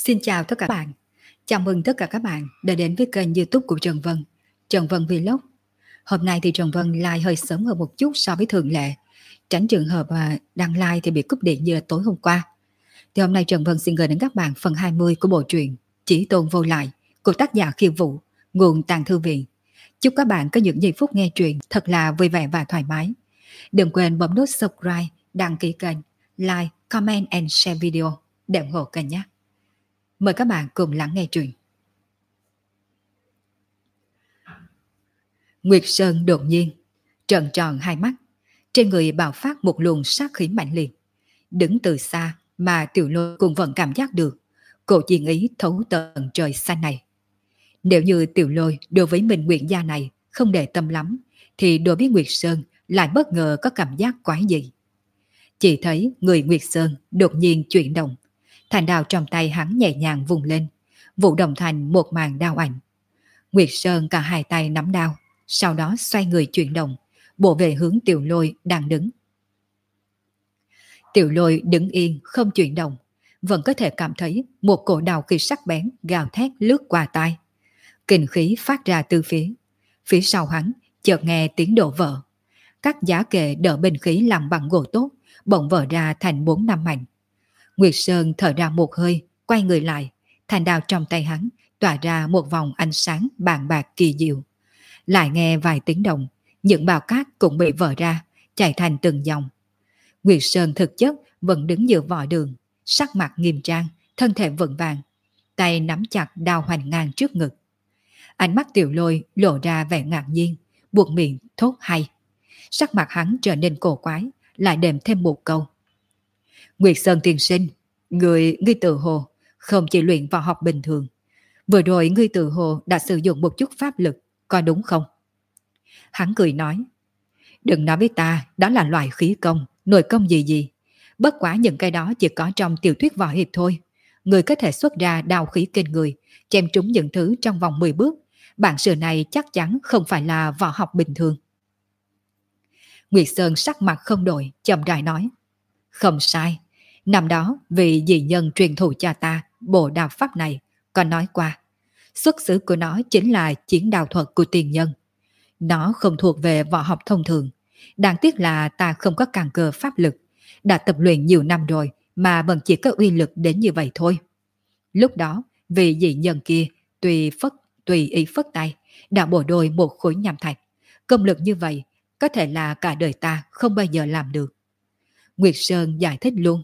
Xin chào tất cả các bạn. Chào mừng tất cả các bạn đã đến với kênh YouTube của Trần Vân, Trần Vân Vlog. Hôm nay thì Trần Vân live hơi sớm hơn một chút so với thường lệ, tránh trường hợp đăng live thì bị cúp điện như tối hôm qua. Thì hôm nay Trần Vân xin gửi đến các bạn phần 20 của bộ truyện Chỉ Tôn Vô Lại của tác giả Khiêu Vũ, nguồn Tàng Thư Viện. Chúc các bạn có những giây phút nghe truyện thật là vui vẻ và thoải mái. Đừng quên bấm nút subscribe, đăng ký kênh, like, comment and share video để ủng hộ kênh nhé. Mời các bạn cùng lắng nghe truyện. Nguyệt Sơn đột nhiên trợn tròn hai mắt, trên người bạo phát một luồng sát khí mạnh liệt. Đứng từ xa mà Tiểu Lôi cũng vẫn cảm giác được cổ chiến ý thấu tận trời xanh này. Nếu như Tiểu Lôi đối với mình Nguyệt gia này không để tâm lắm, thì đối với Nguyệt Sơn lại bất ngờ có cảm giác quái dị. Chỉ thấy người Nguyệt Sơn đột nhiên chuyển động, thành đao trong tay hắn nhẹ nhàng vùng lên, vụ động thành một màn đao ảnh. Nguyệt Sơn cả hai tay nắm đao, sau đó xoay người chuyển động, bổ về hướng Tiểu Lôi đang đứng. Tiểu Lôi đứng yên không chuyển động, vẫn có thể cảm thấy một cổ đao khí sắc bén gào thét lướt qua tai. Kình khí phát ra từ phía sau hắn chợt nghe tiếng đổ vỡ. Các giá kệ đỡ binh khí làm bằng gỗ tốt bỗng vỡ ra thành 4-5 mảnh. Nguyệt Sơn thở ra một hơi, quay người lại, thanh đao trong tay hắn tỏa ra một vòng ánh sáng bàng bạc kỳ diệu. Lại nghe vài tiếng động, những bào cát cũng bị vỡ ra, chảy thành từng dòng. Nguyệt Sơn thực chất vẫn đứng giữa võ đường, sắc mặt nghiêm trang, thân thể vững vàng, tay nắm chặt đao hoành ngang trước ngực. Ánh mắt Tiểu Lôi lộ ra vẻ ngạc nhiên, buộc miệng thốt hay. Sắc mặt hắn trở nên cổ quái, lại đệm thêm một câu. Nguyệt Sơn tiên sinh, ngươi tự hồ không chỉ luyện võ học bình thường. Vừa rồi ngươi tự hồ đã sử dụng một chút pháp lực, có đúng không? Hắn cười nói, đừng nói với ta đó là loại khí công, nội công gì. Bất quá những cái đó chỉ có trong tiểu thuyết võ hiệp thôi. Ngươi có thể xuất ra đao khí kinh người, chém trúng những thứ trong vòng 10 bước. Bản sự này chắc chắn không phải là võ học bình thường. Nguyệt Sơn sắc mặt không đổi, chậm rãi nói, không sai. Năm đó vị dị nhân truyền thụ cho ta bộ đao pháp này còn nói qua, xuất xứ của nó chính là chiến đao thuật của tiền nhân. Nó không thuộc về võ học thông thường. Đáng tiếc là ta không có căn cơ pháp lực, đã tập luyện nhiều năm rồi mà vẫn chỉ có uy lực đến như vậy thôi. Lúc đó vị dị nhân kia tùy ý phất tay đã bổ đôi một khối nham thạch. Công lực như vậy có thể là cả đời ta không bao giờ làm được. Nguyệt Sơn giải thích luôn.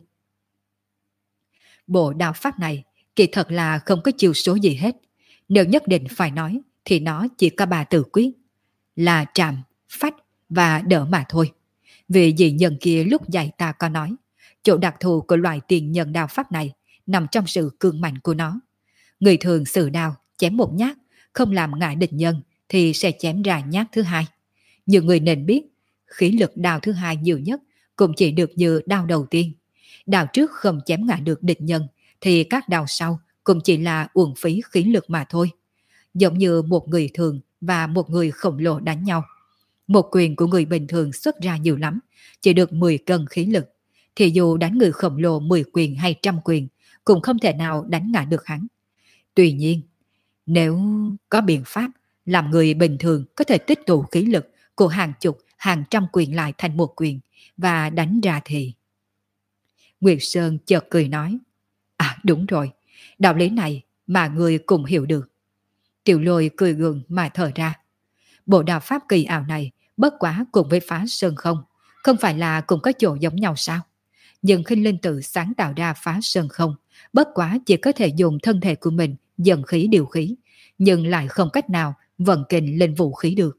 Bộ đao pháp này kỳ thật là không có chiêu số gì hết. Nếu nhất định phải nói thì nó chỉ có 3 từ quyết, là trảm, phách và đỡ mà thôi. Vì dị nhân kia lúc dạy ta có nói, chỗ đặc thù của loại tiền nhân đao pháp này nằm trong sự cương mạnh của nó. Người thường sử đao chém một nhát, không làm ngại địch nhân thì sẽ chém ra nhát thứ hai. Nhiều người nên biết, khí lực đao thứ hai nhiều nhất cũng chỉ được như đao đầu tiên. Đao trước không chém ngã được địch nhân thì các đao sau cũng chỉ là uổng phí khí lực mà thôi. Giống như một người thường và một người khổng lồ đánh nhau. Một quyền của người bình thường xuất ra nhiều lắm, chỉ được 10 cân khí lực. Thì dù đánh người khổng lồ 10 quyền hay 100 quyền cũng không thể nào đánh ngã được hắn. Tuy nhiên, nếu có biện pháp làm người bình thường có thể tích tụ khí lực của hàng chục, hàng trăm quyền lại thành một quyền và đánh ra thì... Nguyệt Sơn chợt cười nói, à đúng rồi, đạo lý này mà người cùng hiểu được. Tiểu Lôi cười gượng mà thở ra. Bộ đao pháp kỳ ảo này bất quá cùng với phá sơn không phải là cùng có chỗ giống nhau sao? Nhưng Khinh Linh tự sáng tạo ra phá sơn không, bất quá chỉ có thể dùng thân thể của mình dẫn khí điều khí, nhưng lại không cách nào vận kình lên vũ khí được.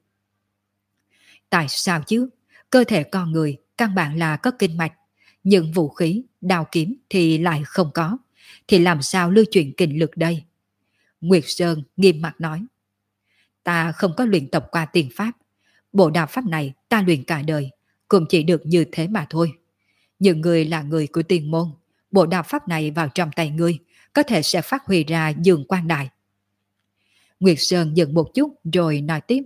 Tại sao chứ? Cơ thể con người căn bản là có kinh mạch, nhưng vũ khí, đao kiếm thì lại không có, thì làm sao lưu chuyển kinh lực đây? Nguyệt Sơn nghiêm mặt nói, ta không có luyện tập qua tiền pháp, bộ đao pháp này ta luyện cả đời, cũng chỉ được như thế mà thôi. Nhưng người là người của tiền môn, bộ đao pháp này vào trong tay ngươi có thể sẽ phát huy ra dương quang đại. Nguyệt Sơn dừng một chút rồi nói tiếp,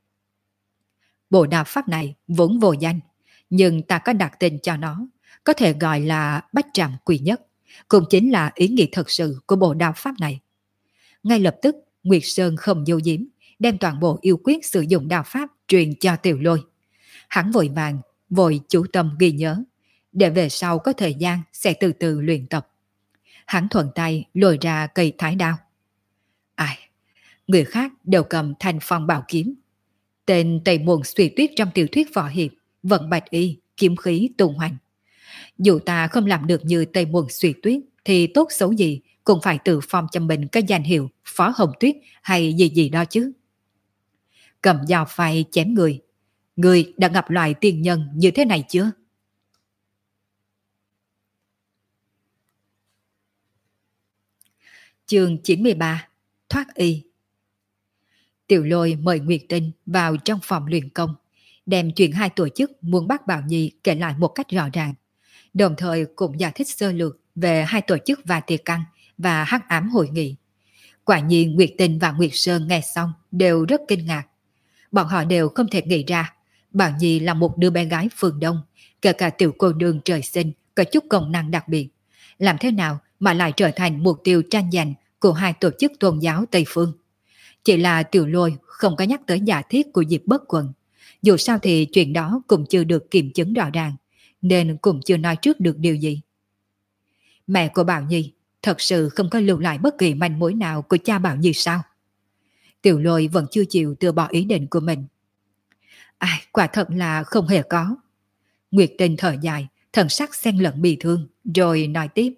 bộ đao pháp này vốn vô danh, nhưng ta có đặt tên cho nó, có thể gọi là bách trảm quỷ nhất, cũng chính là ý nghĩa thật sự của bộ đao pháp này. Ngay lập tức, Nguyệt Sơn không giấu giếm, đem toàn bộ yêu quyết sử dụng đao pháp truyền cho Tiểu Lôi. Hắn vội vàng, vội chủ tâm ghi nhớ, để về sau có thời gian sẽ từ từ luyện tập. Hắn thuận tay lôi ra cây thái đao. Ai, người khác đều cầm thanh phong bảo kiếm. Tên Tây Muôn Suy Tuyết trong tiểu thuyết võ hiệp, vận bạch y, kiếm khí tung hoành. Dù ta không làm được như Tây Muôn Suy Tuyết, thì tốt xấu gì cũng phải tự phong cho mình cái danh hiệu Phó Hồng Tuyết hay gì gì đó chứ. Cầm dao phay chém người. Người đã gặp loại tiên nhân như thế này chưa? Chương 93: Thoát y. Tiểu Lôi mời Nguyệt Tinh vào trong phòng luyện công, đem chuyện hai tổ chức muốn bắt Bảo Nhi kể lại một cách rõ ràng, đồng thời cũng giải thích sơ lược về hai tổ chức và tiệc căn và hắc ám hội nghị. Quả nhiên Nguyệt Tinh và Nguyệt Sơn nghe xong đều rất kinh ngạc. Bọn họ đều không thể nghĩ ra Bảo Nhi là một đứa bé gái phương Đông, kể cả tiểu cô nương trời sinh có chút công năng đặc biệt. Làm thế nào mà lại trở thành mục tiêu tranh giành của hai tổ chức tôn giáo Tây Phương? Chỉ là Tiểu Lôi không có nhắc tới giả thiết của Diệp Bất Quần. Dù sao thì chuyện đó cũng chưa được kiểm chứng rõ ràng, nên cũng chưa nói trước được điều gì. Mẹ của Bảo Nhi thật sự không có lưu lại bất kỳ manh mối nào của cha Bảo Nhi sao? Tiểu Lôi vẫn chưa chịu từ bỏ ý định của mình. Ai, quả thật là không hề có. Nguyệt Tinh thở dài, thần sắc xen lẫn bi thương, rồi nói tiếp.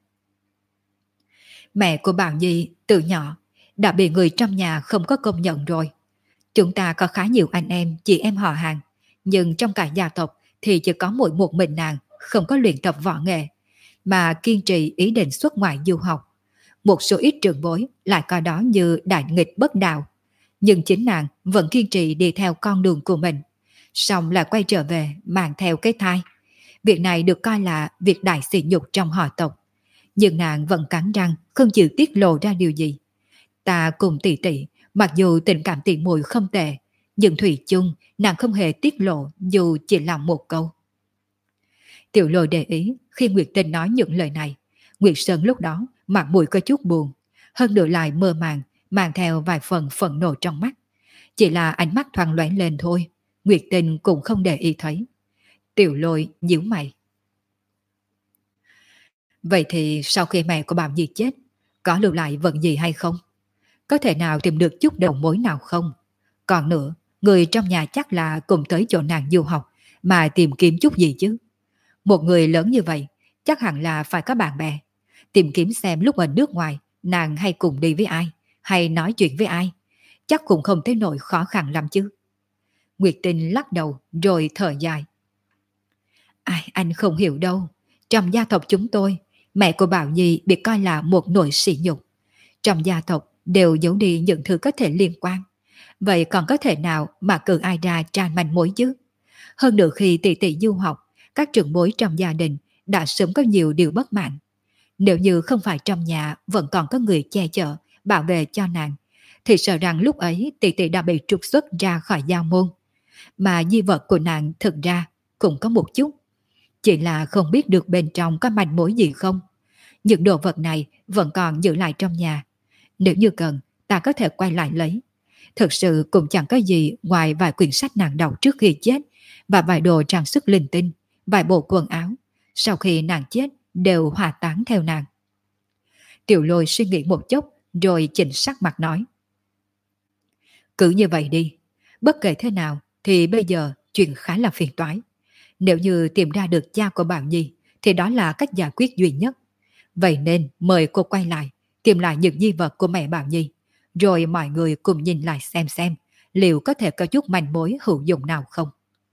Mẹ của Bảo Nhi từ nhỏ đã bị người trong nhà không có công nhận rồi. Chúng ta có khá nhiều anh em, chị em họ hàng, nhưng trong cả gia tộc thì chỉ có mỗi một mình nàng không có luyện tập võ nghệ, mà kiên trì ý định xuất ngoại du học. Một số ít trưởng bối lại coi đó như đại nghịch bất đạo, nhưng chính nàng vẫn kiên trì đi theo con đường của mình, xong lại quay trở về mang theo cái thai. Việc này được coi là việc đại sỉ nhục trong họ tộc, nhưng nàng vẫn cắn răng không chịu tiết lộ ra điều gì. Ta cùng tỷ tỷ, mặc dù tình cảm tỷ muội không tệ, nhưng thủy chung nàng không hề tiết lộ dù chỉ là một câu. Tiểu Lôi để ý khi Nguyệt Tinh nói những lời này, Nguyệt Sơn lúc đó mặt mũi có chút buồn, hơn nữa lại mơ màng, mang theo vài phần phẫn nộ trong mắt. Chỉ là ánh mắt thoáng loáng lên thôi, Nguyệt Tinh cũng không để ý thấy. Tiểu Lôi nhíu mày. Vậy thì sau khi mẹ của Bảo Nhi chết, có lưu lại vật gì hay không? Có thể nào tìm được chút đầu mối nào không? Còn nữa, người trong nhà chắc là cùng tới chỗ nàng du học mà tìm kiếm chút gì chứ. Một người lớn như vậy, chắc hẳn là phải có bạn bè. Tìm kiếm xem lúc ở nước ngoài, nàng hay cùng đi với ai, hay nói chuyện với ai. Chắc cũng không tới nỗi khó khăn lắm chứ. Nguyệt Tinh lắc đầu rồi thở dài. Ai, anh không hiểu đâu. Trong gia tộc chúng tôi, mẹ của Bảo Nhi bị coi là một nỗi sỉ nhục. Trong gia tộc đều giấu đi những thứ có thể liên quan. Vậy còn có thể nào mà cử ai ra tra manh mối chứ? Hơn nữa khi tỷ tỷ du học, các trưởng bối trong gia đình đã sớm có nhiều điều bất mãn. Nếu như không phải trong nhà vẫn còn có người che chở, bảo vệ cho nàng, thì sợ rằng lúc ấy tỷ tỷ đã bị trục xuất ra khỏi gia môn. Mà di vật của nàng thực ra cũng có một chút. Chỉ là không biết được bên trong có manh mối gì không. Những đồ vật này vẫn còn giữ lại trong nhà. Nếu như cần, ta có thể quay lại lấy. Thực sự cũng chẳng có gì ngoài vài quyển sách nàng đọc trước khi chết và vài đồ trang sức linh tinh, vài bộ quần áo. Sau khi nàng chết đều hòa tán theo nàng. Tiểu Lôi suy nghĩ một chút rồi chỉnh sắc mặt nói. Cứ như vậy đi. Bất kể thế nào thì bây giờ chuyện khá là phiền toái. Nếu như tìm ra được cha của Bảo Nhi thì đó là cách giải quyết duy nhất. Vậy nên mời cô quay lại, tìm lại những di vật của mẹ Bảo Nhi, rồi mọi người cùng nhìn lại xem liệu có thể có chút manh mối hữu dụng nào không.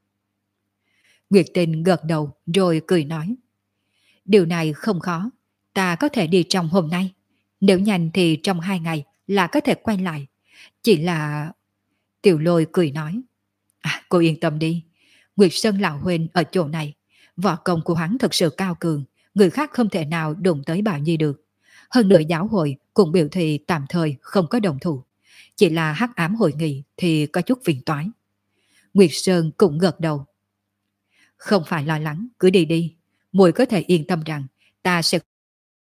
Nguyệt Tinh gật đầu rồi cười nói. Điều này không khó, ta có thể đi trong hôm nay. Nếu nhanh thì trong 2 ngày là có thể quay lại. Chỉ là... Tiểu Lôi cười nói. À, cô yên tâm đi. Nguyệt Sơn lão huynh ở chỗ này. Võ công của hắn thật sự cao cường. Người khác không thể nào đụng tới Bảo Nhi được. Hơn nữa giáo hội cũng biểu thị tạm thời không có đồng thủ. Chỉ là hắc ám hội nghị thì có chút phiền toái. Nguyệt Sơn cũng gật đầu. Không phải lo lắng, cứ đi đi. Muội có thể yên tâm rằng ta sẽ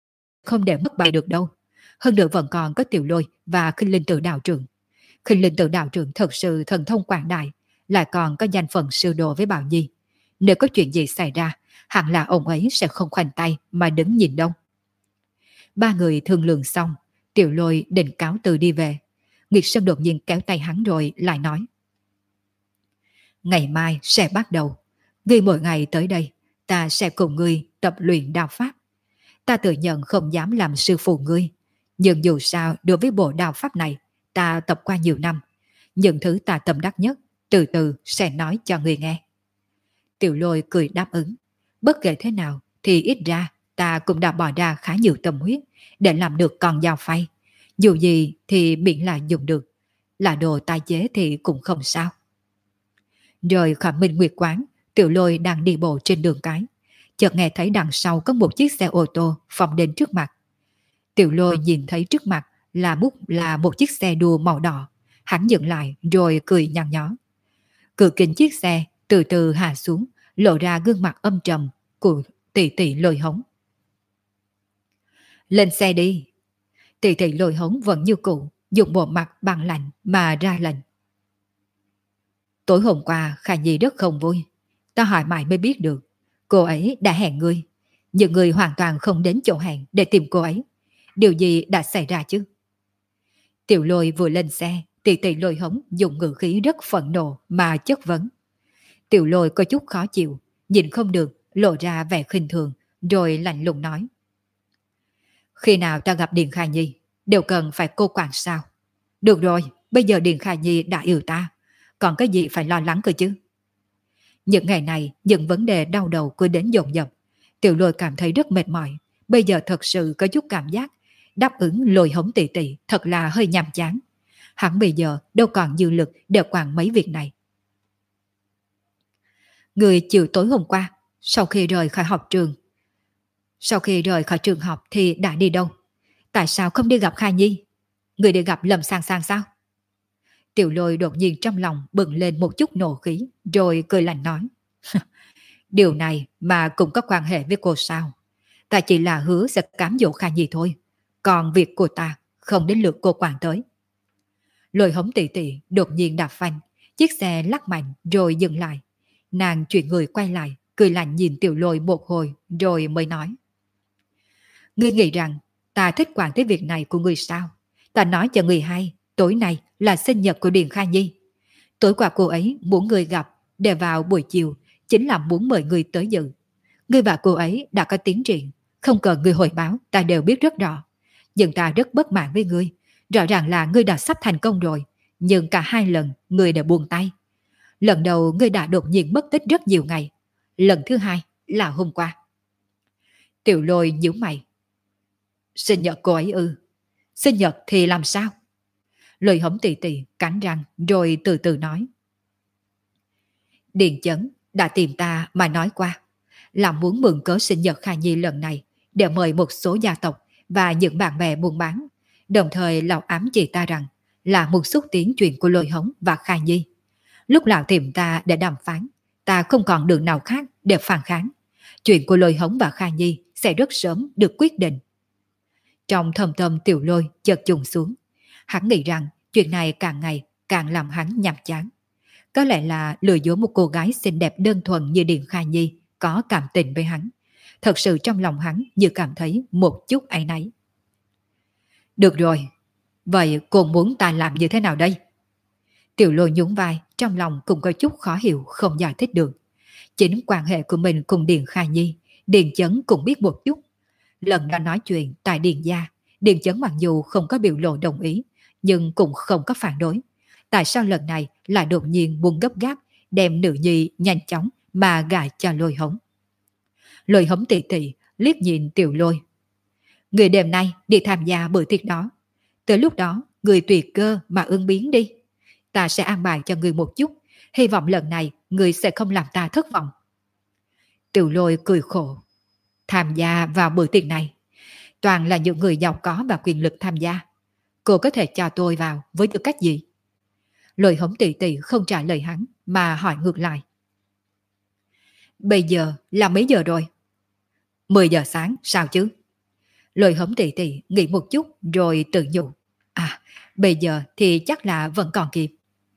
không để mất bài được đâu. Hơn nữa vẫn còn có Tiểu Lôi và Khinh Linh Tự đạo trưởng. Khinh Linh Tự đạo trưởng thật sự thần thông quảng đại, lại còn có danh phận sư đồ với Bảo Nhi. Nếu có chuyện gì xảy ra, hẳn là ông ấy sẽ không khoanh tay mà đứng nhìn đâu. Ba người thương lượng xong, Tiểu Lôi định cáo từ đi về. Nguyệt Sơn đột nhiên kéo tay hắn rồi lại nói: ngày mai sẽ bắt đầu. Ngươi mỗi ngày tới đây, ta sẽ cùng ngươi tập luyện đạo pháp. Ta tự nhận không dám làm sư phụ ngươi, nhưng dù sao đối với bộ đạo pháp này, ta tập qua nhiều năm. Những thứ ta tâm đắc nhất, từ từ sẽ nói cho ngươi nghe. Tiểu Lôi cười đáp ứng. Bất kể thế nào thì ít ra ta cũng đã bỏ ra khá nhiều tâm huyết để làm được con dao phay. Dù gì thì miễn là dùng được, là đồ tái chế thì cũng không sao. Rồi khỏi Minh Nguyệt quán, Tiểu Lôi đang đi bộ trên đường cái, chợt nghe thấy đằng sau có một chiếc xe ô tô phóng đến trước mặt. Tiểu Lôi nhìn thấy trước mặt là một chiếc xe đua màu đỏ. Hắn dừng lại rồi cười nhăn nhó. Cửa kính chiếc xe từ từ hạ xuống, lộ ra gương mặt âm trầm của tỷ tỷ Lôi Hống. Lên xe đi. Tỷ tỷ Lôi Hống vẫn như cũ, dùng bộ mặt bằng lạnh mà ra lệnh. Tối hôm qua Khả Nhi rất không vui. Ta hỏi mãi mới biết được cô ấy đã hẹn ngươi, nhưng ngươi hoàn toàn không đến chỗ hẹn để tìm cô ấy. Điều gì đã xảy ra chứ? Tiểu Lôi vừa lên xe, tỷ tỷ Lôi Hống dùng ngữ khí rất phẫn nộ mà chất vấn. Tiểu Lôi có chút khó chịu, nhìn không được, lộ ra vẻ khinh thường, rồi lạnh lùng nói: khi nào ta gặp Điền Khả Nhi, đều cần phải cô quản sao? Được rồi, bây giờ Điền Khả Nhi đã yêu ta, còn cái gì phải lo lắng cơ chứ? Những ngày này, những vấn đề đau đầu cứ đến dồn dập. Tiểu Lôi cảm thấy rất mệt mỏi. Bây giờ thật sự có chút cảm giác đáp ứng Lôi Hống tỷ tỷ thật là hơi nhàm chán. Hắn bây giờ đâu còn dư lực để quản mấy việc này. Người chiều tối hôm qua, sau khi rời khỏi trường học thì đã đi đâu? Tại sao không đi gặp Kha Nhi? Người đi gặp Lâm Sang Sang sao? Tiểu Lôi đột nhiên trong lòng bừng lên một chút nộ khí, rồi cười lạnh nói: điều này mà cũng có quan hệ với cô sao? Ta chỉ là hứa sẽ cám dỗ Kha Nhi thôi, còn việc của ta không đến lượt cô quản tới. Lôi Hống tỷ tỷ đột nhiên đạp phanh, chiếc xe lắc mạnh rồi dừng lại. Nàng chuyển người quay lại, cười lạnh nhìn Tiểu Lôi một hồi rồi mới nói: ngươi nghĩ rằng ta thích quản tới việc này của ngươi sao? Ta nói cho ngươi hay, tối nay là sinh nhật của Điền Kha Nhi. Tối qua cô ấy muốn ngươi gặp, để vào buổi chiều, chính là muốn mời ngươi tới dự. Ngươi và cô ấy đã có tiến triển, không cần ngươi hồi báo, ta đều biết rất rõ. Nhưng ta rất bất mãn với ngươi, rõ ràng là ngươi đã sắp thành công rồi, nhưng cả hai lần ngươi đã buông tay. Lần đầu ngươi đã đột nhiên mất tích rất nhiều ngày, lần thứ hai là hôm qua. Tiểu Lôi nhíu mày. Sinh nhật cô ấy ư? Sinh nhật thì làm sao? Lôi Hống tỷ tỷ cắn răng rồi từ từ nói: Điền Chấn đã tìm ta mà nói qua, là muốn mượn cớ sinh nhật Kha Nhi lần này để mời một số gia tộc và những bạn bè buôn bán, đồng thời lão ám chỉ ta rằng là muốn xúc tiến chuyện của Lôi Hống và Kha Nhi. Lúc lão tìm ta để đàm phán, ta không còn đường nào khác để phản kháng. Chuyện của Lôi Hống và Kha Nhi sẽ rất sớm được quyết định. Trong thầm thầm Tiểu Lôi chợt trùng xuống. Hắn nghĩ rằng chuyện này càng ngày càng làm hắn nhàm chán. Có lẽ là lừa dối một cô gái xinh đẹp đơn thuần như Điền Kha Nhi có cảm tình với hắn. Thật sự trong lòng hắn như cảm thấy một chút áy náy. Được rồi, vậy cô muốn ta làm như thế nào đây? Tiểu Lôi nhún vai, trong lòng cũng có chút khó hiểu không giải thích được. Chính quan hệ của mình cùng Điền Kha Nhi, Điền Chấn cũng biết một chút. Lần đó nói chuyện tại Điền gia, Điền Chấn mặc dù không có biểu lộ đồng ý, nhưng cũng không có phản đối. Tại sao lần này lại đột nhiên muốn gấp gáp đem nữ nhi nhanh chóng mà gả cho Lôi Hống? Lôi Hống tỷ tỷ liếc nhìn Tiểu Lôi. Người đêm nay đi tham gia bữa tiệc đó. Tới lúc đó, người tùy cơ mà ứng biến đi. Ta sẽ an bài cho người một chút, hy vọng lần này người sẽ không làm ta thất vọng. Tiểu Lôi cười khổ. Tham gia vào bữa tiệc này, toàn là những người giàu có và quyền lực tham gia. Cô có thể cho tôi vào với tư cách gì? Lôi Hống tỷ tỷ không trả lời hắn mà hỏi ngược lại. Bây giờ là mấy giờ rồi? 10 giờ sáng sao chứ? Lôi Hống tỷ tỷ nghĩ một chút rồi tự nhủ. À, bây giờ thì chắc là vẫn còn kịp.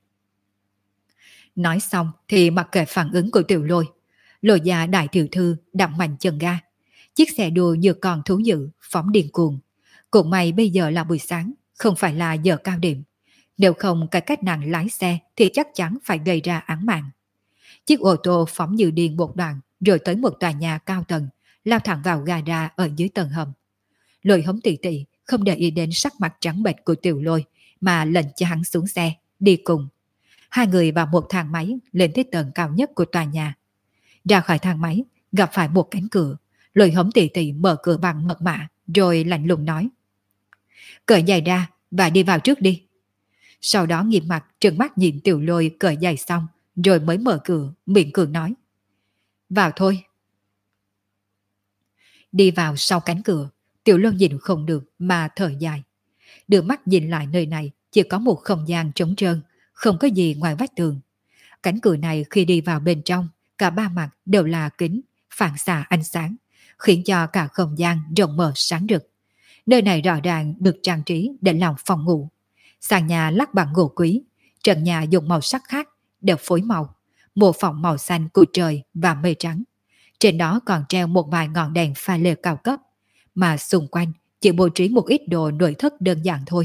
Nói xong thì mặc kệ phản ứng của Tiểu Lôi, Lôi gia đại tiểu thư đặng mạnh chân ga. Chiếc xe đua như con thú dữ phóng điên cuồng. Cũng may bây giờ là buổi sáng, không phải là giờ cao điểm. Nếu không cái cách nàng lái xe thì chắc chắn phải gây ra án mạng. Chiếc ô tô phóng như điên một đoạn rồi tới một tòa nhà cao tầng, lao thẳng vào gara ở dưới tầng hầm. Lôi Hống tỷ tỷ không để ý đến sắc mặt trắng bệch của Tiểu Lôi mà lệnh cho hắn xuống xe, đi cùng. Hai người vào một thang máy lên tới tầng cao nhất của tòa nhà. Ra khỏi thang máy, gặp phải một cánh cửa. Lôi Hống tỷ tỷ mở cửa bằng mật mã rồi lạnh lùng nói: cởi giày ra và đi vào trước đi. Sau đó nghiêm mặt trừng mắt nhìn Tiểu Lôi cởi giày xong rồi mới mở cửa, miệng cường nói: vào thôi. Đi vào sau cánh cửa, Tiểu Lôi nhìn không được mà thở dài. Đưa mắt nhìn lại nơi này, chỉ có một không gian trống trơn, không có gì ngoài vách tường. Cánh cửa này khi đi vào bên trong, cả ba mặt đều là kính, phản xạ ánh sáng, khiến cho cả không gian rộng mở sáng rực. Nơi này rõ ràng được trang trí để làm phòng ngủ. Sàn nhà lát bằng gỗ quý, trần nhà dùng màu sắc khác, đều phối màu, mô phỏng màu xanh của trời và mây trắng. Trên đó còn treo một vài ngọn đèn pha lê cao cấp, mà xung quanh chỉ bố trí một ít đồ nội thất đơn giản thôi.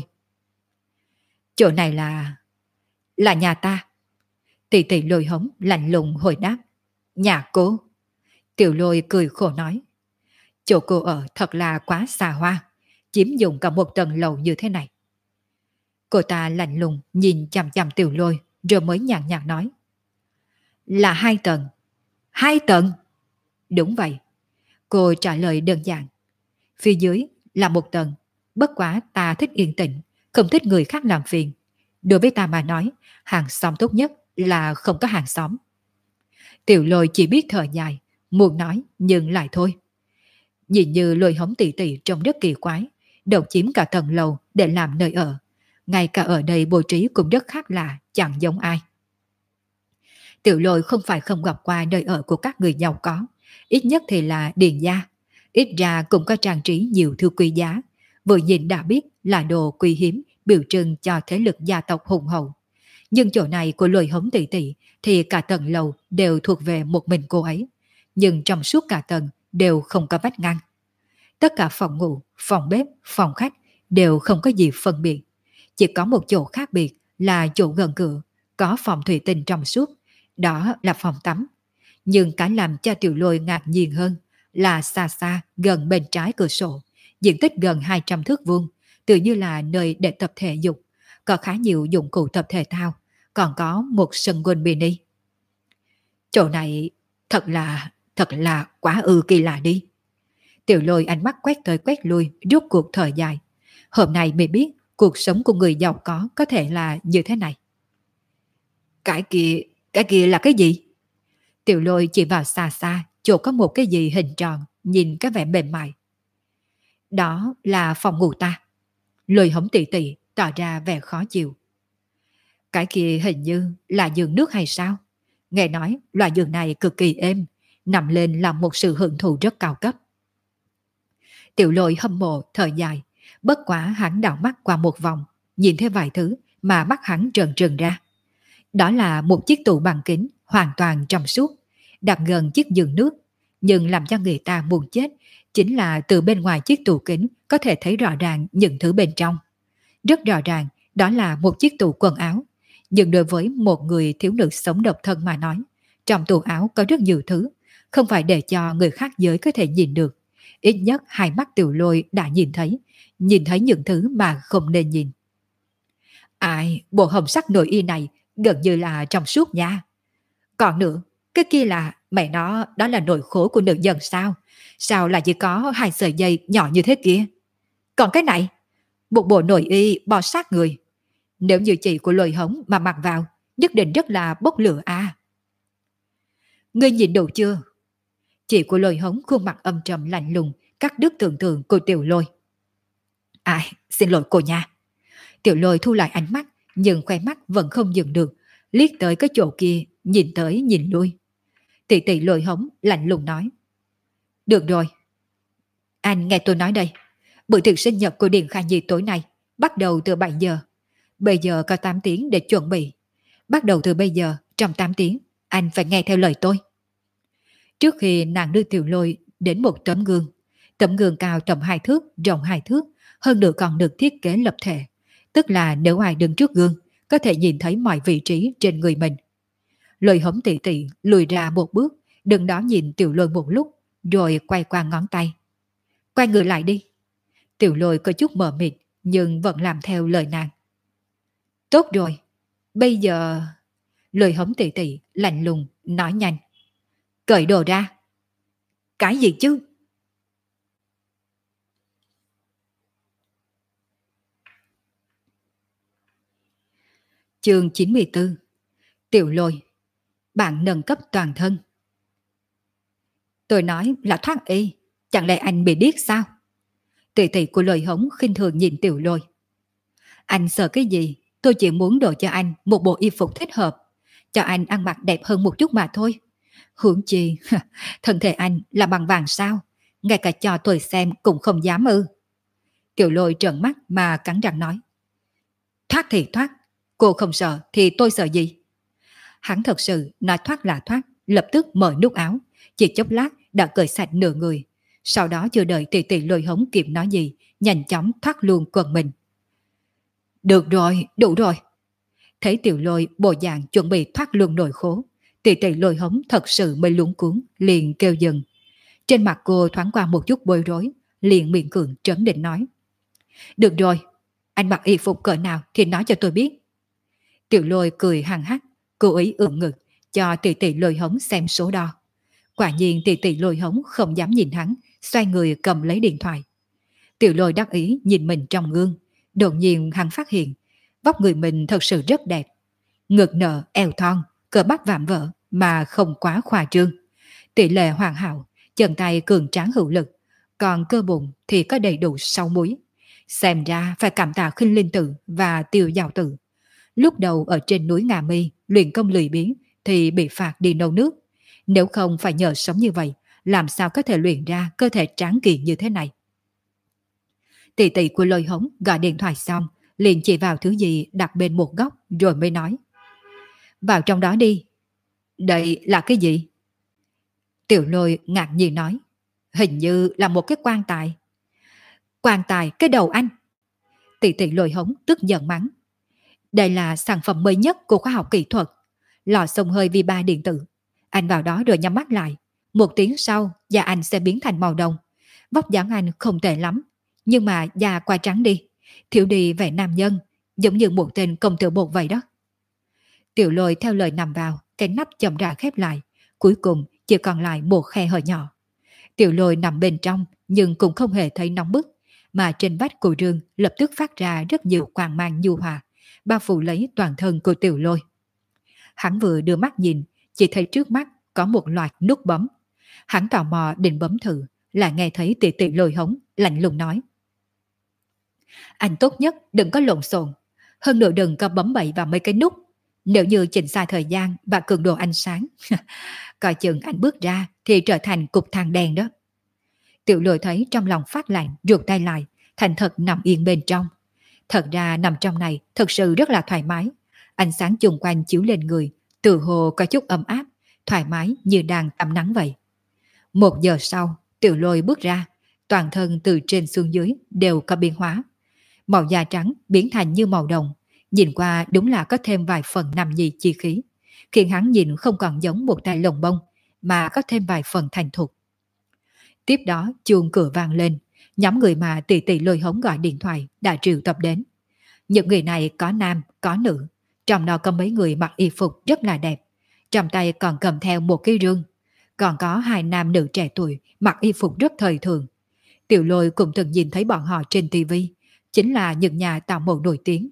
Chỗ này là nhà ta. Tỷ tỷ Lôi Hống lạnh lùng hồi đáp: nhà cô. Tiểu Lôi cười khổ nói: chỗ cô ở thật là quá xa hoa, chiếm dụng cả một tầng lầu như thế này. Cô ta lạnh lùng nhìn chằm chằm Tiểu Lôi rồi mới nhàn nhạt nói: là 2 tầng. 2 tầng? Đúng vậy. Cô trả lời đơn giản. Phía dưới là 1 tầng, bất quá ta thích yên tĩnh, không thích người khác làm phiền. Đối với ta mà nói, hàng xóm tốt nhất là không có hàng xóm. Tiểu Lôi chỉ biết thở dài, muốn nói nhưng lại thôi. Nhìn như Lôi Hống tỷ tỷ trông rất kỳ quái, đầu chiếm cả tầng lầu để làm nơi ở. Ngay cả ở đây bố trí cũng rất khác lạ, chẳng giống ai. Tiểu Lôi không phải không gặp qua nơi ở của các người giàu có, ít nhất thì là điền gia. Ít ra cũng có trang trí nhiều thứ quý giá, vừa nhìn đã biết là đồ quý hiếm, biểu trưng cho thế lực gia tộc hùng hậu. Nhưng chỗ này của Lôi Hống tỷ tỷ thì cả tầng lầu đều thuộc về một mình cô ấy, nhưng trong suốt cả tầng đều không có vách ngăn. Tất cả phòng ngủ, phòng bếp, phòng khách đều không có gì phân biệt. Chỉ có một chỗ khác biệt là chỗ gần cửa, có phòng thủy tinh trong suốt, đó là phòng tắm. Nhưng cái làm cho Tiểu Lôi ngạc nhiên hơn là xa xa gần bên trái cửa sổ, diện tích gần 200 thước vuông, tự như là nơi để tập thể dục, có khá nhiều dụng cụ tập thể thao, còn có một sân golf mini. Chỗ này thật là quá kỳ lạ đi. Tiểu Lôi ánh mắt quét tới quét lui, rút cuộc thời dài. Hôm nay mới biết cuộc sống của người giàu có thể là như thế này. Cái kia là cái gì? Tiểu Lôi chỉ vào xa xa, chỗ có một cái gì hình tròn, nhìn cái vẻ mềm mại. Đó là phòng ngủ ta. Lôi Hống tỷ tỷ tỏ ra vẻ khó chịu. Cái kia hình như là giường nước hay sao? Nghe nói loại giường này cực kỳ êm, nằm lên là một sự hưởng thụ rất cao cấp. Tiểu Lôi hâm mộ thở dài, bất quá hắn đảo mắt qua một vòng, nhìn thấy vài thứ mà mắt hắn trợn trừng ra. Đó là một chiếc tủ bằng kính hoàn toàn trong suốt, đặt gần chiếc giường nước, nhưng làm cho người ta buồn chết chính là từ bên ngoài chiếc tủ kính có thể thấy rõ ràng những thứ bên trong. Rất rõ ràng đó là một chiếc tủ quần áo, nhưng đối với một người thiếu nữ sống độc thân mà nói, trong tủ áo có rất nhiều thứ, không phải để cho người khác giới có thể nhìn được. Ít nhất hai mắt Tiểu Lôi đã nhìn thấy những thứ mà không nên nhìn. Ai, bộ hồng sắc nội y này gần như là trong suốt nha. Còn nữa, cái kia là, mẹ nó, đó là nội khố của nữ nhân sao? Sao lại chỉ có 2 sợi dây nhỏ như thế kia? Còn cái này, một bộ nội y bò sát người. Nếu như chị của Lôi Hống mà mặc vào, nhất định rất là bốc lửa à. Ngươi nhìn đủ chưa? Chị của Lôi Hống khuôn mặt âm trầm lạnh lùng, cắt đứt tưởng tượng của Tiểu Lôi. Ai, xin lỗi cô nha. Tiểu Lôi thu lại ánh mắt, nhưng khoe mắt vẫn không dừng được, liếc tới cái chỗ kia, nhìn tới nhìn lui. Tỷ tỷ Lôi Hống lạnh lùng nói. Được rồi. Anh nghe tôi nói đây. Bữa tiệc sinh nhật của Điền Khả Nhi tối nay bắt đầu từ 7 giờ. Bây giờ có 8 tiếng để chuẩn bị. Bắt đầu từ bây giờ, trong 8 tiếng, anh phải nghe theo lời tôi. Trước khi nàng đưa Tiểu Lôi đến một tấm gương cao tầm 2 thước, rộng 2 thước, hơn nữa còn được thiết kế lập thể. Tức là nếu ai đứng trước gương, có thể nhìn thấy mọi vị trí trên người mình. Lôi Hống tỉ tỉ lùi ra một bước, đừng đó nhìn Tiểu Lôi một lúc, rồi quay qua ngón tay. Quay người lại đi. Tiểu Lôi có chút mờ mịt, nhưng vẫn làm theo lời nàng. Tốt rồi, bây giờ... Lôi Hống tỉ tỉ lạnh lùng nói nhanh. Cởi đồ ra. Cái gì chứ? Chương 94. Tiểu Lôi, bạn nâng cấp toàn thân. Tôi nói là thoát y, chẳng lẽ anh bị điếc sao? Tỷ tỷ của Lôi Hống khinh thường nhìn Tiểu Lôi. Anh sợ cái gì? Tôi chỉ muốn đổi cho anh một bộ y phục thích hợp, cho anh ăn mặc đẹp hơn một chút mà thôi. Huống chi, thân thể anh là bằng vàng sao? Ngay cả cho tôi xem cũng không dám ư? Tiểu Lôi trợn mắt mà cắn răng nói. Thoát thì thoát, cô không sợ thì tôi sợ gì? Hắn thật sự nói thoát là thoát, lập tức mở nút áo, chỉ chốc lát đã cởi sạch nửa người. Sau đó chưa đợi tỷ tỷ Lôi Hống kịp nói gì, nhanh chóng thoát luôn quần mình. Được rồi, đủ rồi. Thấy Tiểu Lôi bộ dạng chuẩn bị thoát luôn nồi khố, tỷ tỷ Lôi Hống thật sự mới luống cuống, liền kêu dừng. Trên mặt cô thoáng qua một chút bối rối, liền miệng cường trấn định nói. Được rồi, anh mặc y phục cỡ nào thì nói cho tôi biết. Tiểu Lôi cười hằng hắc, cố ý ưỡn ngực, cho tỷ tỷ Lôi Hống xem số đo. Quả nhiên tỷ tỷ Lôi Hống không dám nhìn hắn, xoay người cầm lấy điện thoại. Tiểu Lôi đắc ý nhìn mình trong gương, đột nhiên hắn phát hiện, vóc người mình thật sự rất đẹp. Ngực nở, eo thon, cơ bắp vạm vỡ mà không quá khoa trương. Tỷ lệ hoàn hảo, chân tay cường tráng hữu lực, còn cơ bụng thì có đầy đủ 6 múi. Xem ra phải cảm tạ Khinh Linh Tử và Tiêu Giảo Tử. Lúc đầu ở trên núi Ngà Mi luyện công lười biếng thì bị phạt đi nấu nước. Nếu không phải nhờ sống như vậy, làm sao có thể luyện ra cơ thể tráng kiện như thế này? Tỷ tỷ của Lôi Hống gọi điện thoại xong, liền chỉ vào thứ gì đặt bên một góc rồi mới nói. Vào trong đó đi. Đây là cái gì? Tiểu Lôi ngạc nhiên nói. Hình như là một cái quan tài. Quan tài cái đầu anh. Tỷ tỷ Lôi Hống tức giận mắng. Đây là sản phẩm mới nhất của khoa học kỹ thuật. Lò xông hơi vi ba điện tử. Anh vào đó rồi nhắm mắt lại. 1 tiếng sau, da anh sẽ biến thành màu đồng. Vóc dáng anh không tệ lắm, nhưng mà da qua trắng đi, thiếu đi vẻ nam nhân, giống như một tên công tử bột vậy đó. Tiểu Lôi theo lời nằm vào, cái nắp chậm rãi khép lại, cuối cùng chỉ còn lại một khe hở nhỏ. Tiểu Lôi nằm bên trong nhưng cũng không hề thấy nóng bức, mà trên vách của rương lập tức phát ra rất nhiều quang mang nhu hòa, bao phủ lấy toàn thân của Tiểu Lôi. Hắn vừa đưa mắt nhìn, chỉ thấy trước mắt có một loạt nút bấm. Hắn tò mò định bấm thử, lại nghe thấy tỷ tỷ Lôi Hống lạnh lùng nói. Anh tốt nhất đừng có lộn xộn, hơn nữa đừng có bấm bậy vào mấy cái nút. Nếu như chỉnh sai thời gian và cường độ ánh sáng, coi chừng anh bước ra thì trở thành cục than đen đó. Tiểu Lôi thấy trong lòng phát lạnh, ruột tay lại, thành thật nằm yên bên trong. Thật ra nằm trong này thật sự rất là thoải mái. Ánh sáng chung quanh chiếu lên người, từ hồ có chút ấm áp, thoải mái như đang tắm nắng vậy. 1 giờ sau, Tiểu Lôi bước ra, toàn thân từ trên xuống dưới đều có biến hóa. Màu da trắng biến thành như màu đồng, nhìn qua đúng là có thêm vài phần nam nhi chi khí, khiến hắn nhìn không còn giống một tay lồng bông, mà có thêm vài phần thành thục. Tiếp đó chuông cửa vang lên, nhóm người mà tỷ tỷ Lôi Hống gọi điện thoại đã triệu tập đến. Những người này có nam, có nữ, trong đó có mấy người mặc y phục rất là đẹp, trong tay còn cầm theo một cái rương. Còn có 2 nam nữ trẻ tuổi mặc y phục rất thời thượng. Tiểu Lôi cũng từng nhìn thấy bọn họ trên tivi, chính là những nhà tạo mẫu nổi tiếng.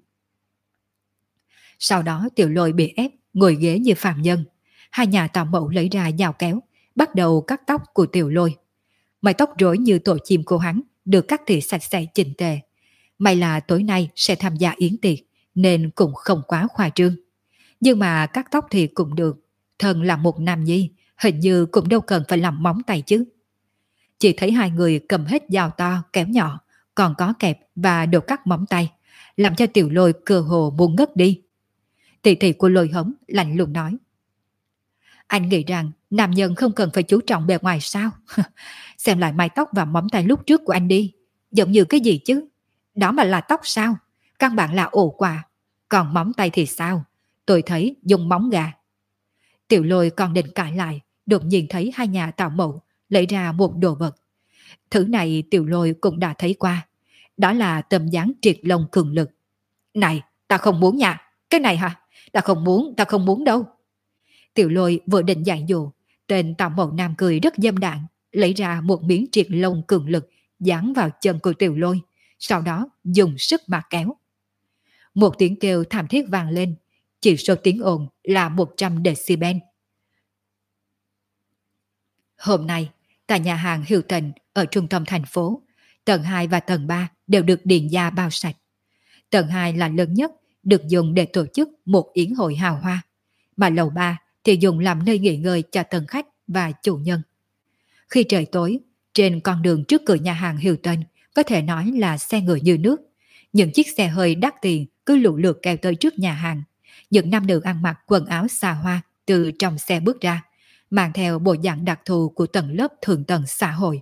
Sau đó Tiểu Lôi bị ép ngồi ghế như phàm nhân. 2 nhà tạo mẫu lấy ra dao kéo, bắt đầu cắt tóc của Tiểu Lôi. Mái tóc rối như tổ chim của hắn được cắt tỉa sạch sẽ chỉnh tề. May là tối nay sẽ tham gia yến tiệc nên cũng không quá khoa trương. Nhưng mà cắt tóc thì cũng được, thân là một nam nhi, hình như cũng đâu cần phải làm móng tay chứ. Chỉ thấy 2 người cầm hết dao to kéo nhỏ, còn có kẹp và đồ cắt móng tay, làm cho Tiểu Lôi cơ hồ muốn ngất đi. Tỷ tỷ của Lôi Hống lạnh lùng nói: anh nghĩ rằng nam nhân không cần phải chú trọng bề ngoài sao? Xem lại mái tóc và móng tay lúc trước của anh đi. Giống như cái gì chứ? Đó mà là tóc sao? Căn bản là ổ quà. Còn móng tay thì sao? Tôi thấy dùng móng gà. Tiểu Lôi còn định cãi lại, đột nhiên thấy hai nhà tạo mẫu lấy ra một đồ vật. Thứ này Tiểu Lôi cũng đã thấy qua. Đó là tấm dáng triệt lông cường lực. Này, ta không muốn nha. Cái này hả? Ta không muốn đâu. Tiểu Lôi vừa định dạy dỗ, tên tạo mẫu nam cười rất dâm đạn, lấy ra một miếng triệt lông cường lực dán vào chân của Tiểu Lôi, sau đó dùng sức mà kéo. Một tiếng kêu thảm thiết vang lên, chỉ số tiếng ồn là 100 decibel. Hôm nay, tại nhà hàng Hilton ở trung tâm thành phố, tầng 2 và tầng 3 đều được điện gia bao sạch. Tầng 2 là lớn nhất, được dùng để tổ chức một yến hội hào hoa, mà lầu 3 thì dùng làm nơi nghỉ ngơi cho tân khách và chủ nhân. Khi trời tối, trên con đường trước cửa nhà hàng Hilton có thể nói là xe ngựa như nước. Những chiếc xe hơi đắt tiền cứ lũ lượt kéo tới trước nhà hàng. Những nam nữ ăn mặc quần áo xa hoa từ trong xe bước ra, mang theo bộ dạng đặc thù của tầng lớp thượng tầng xã hội.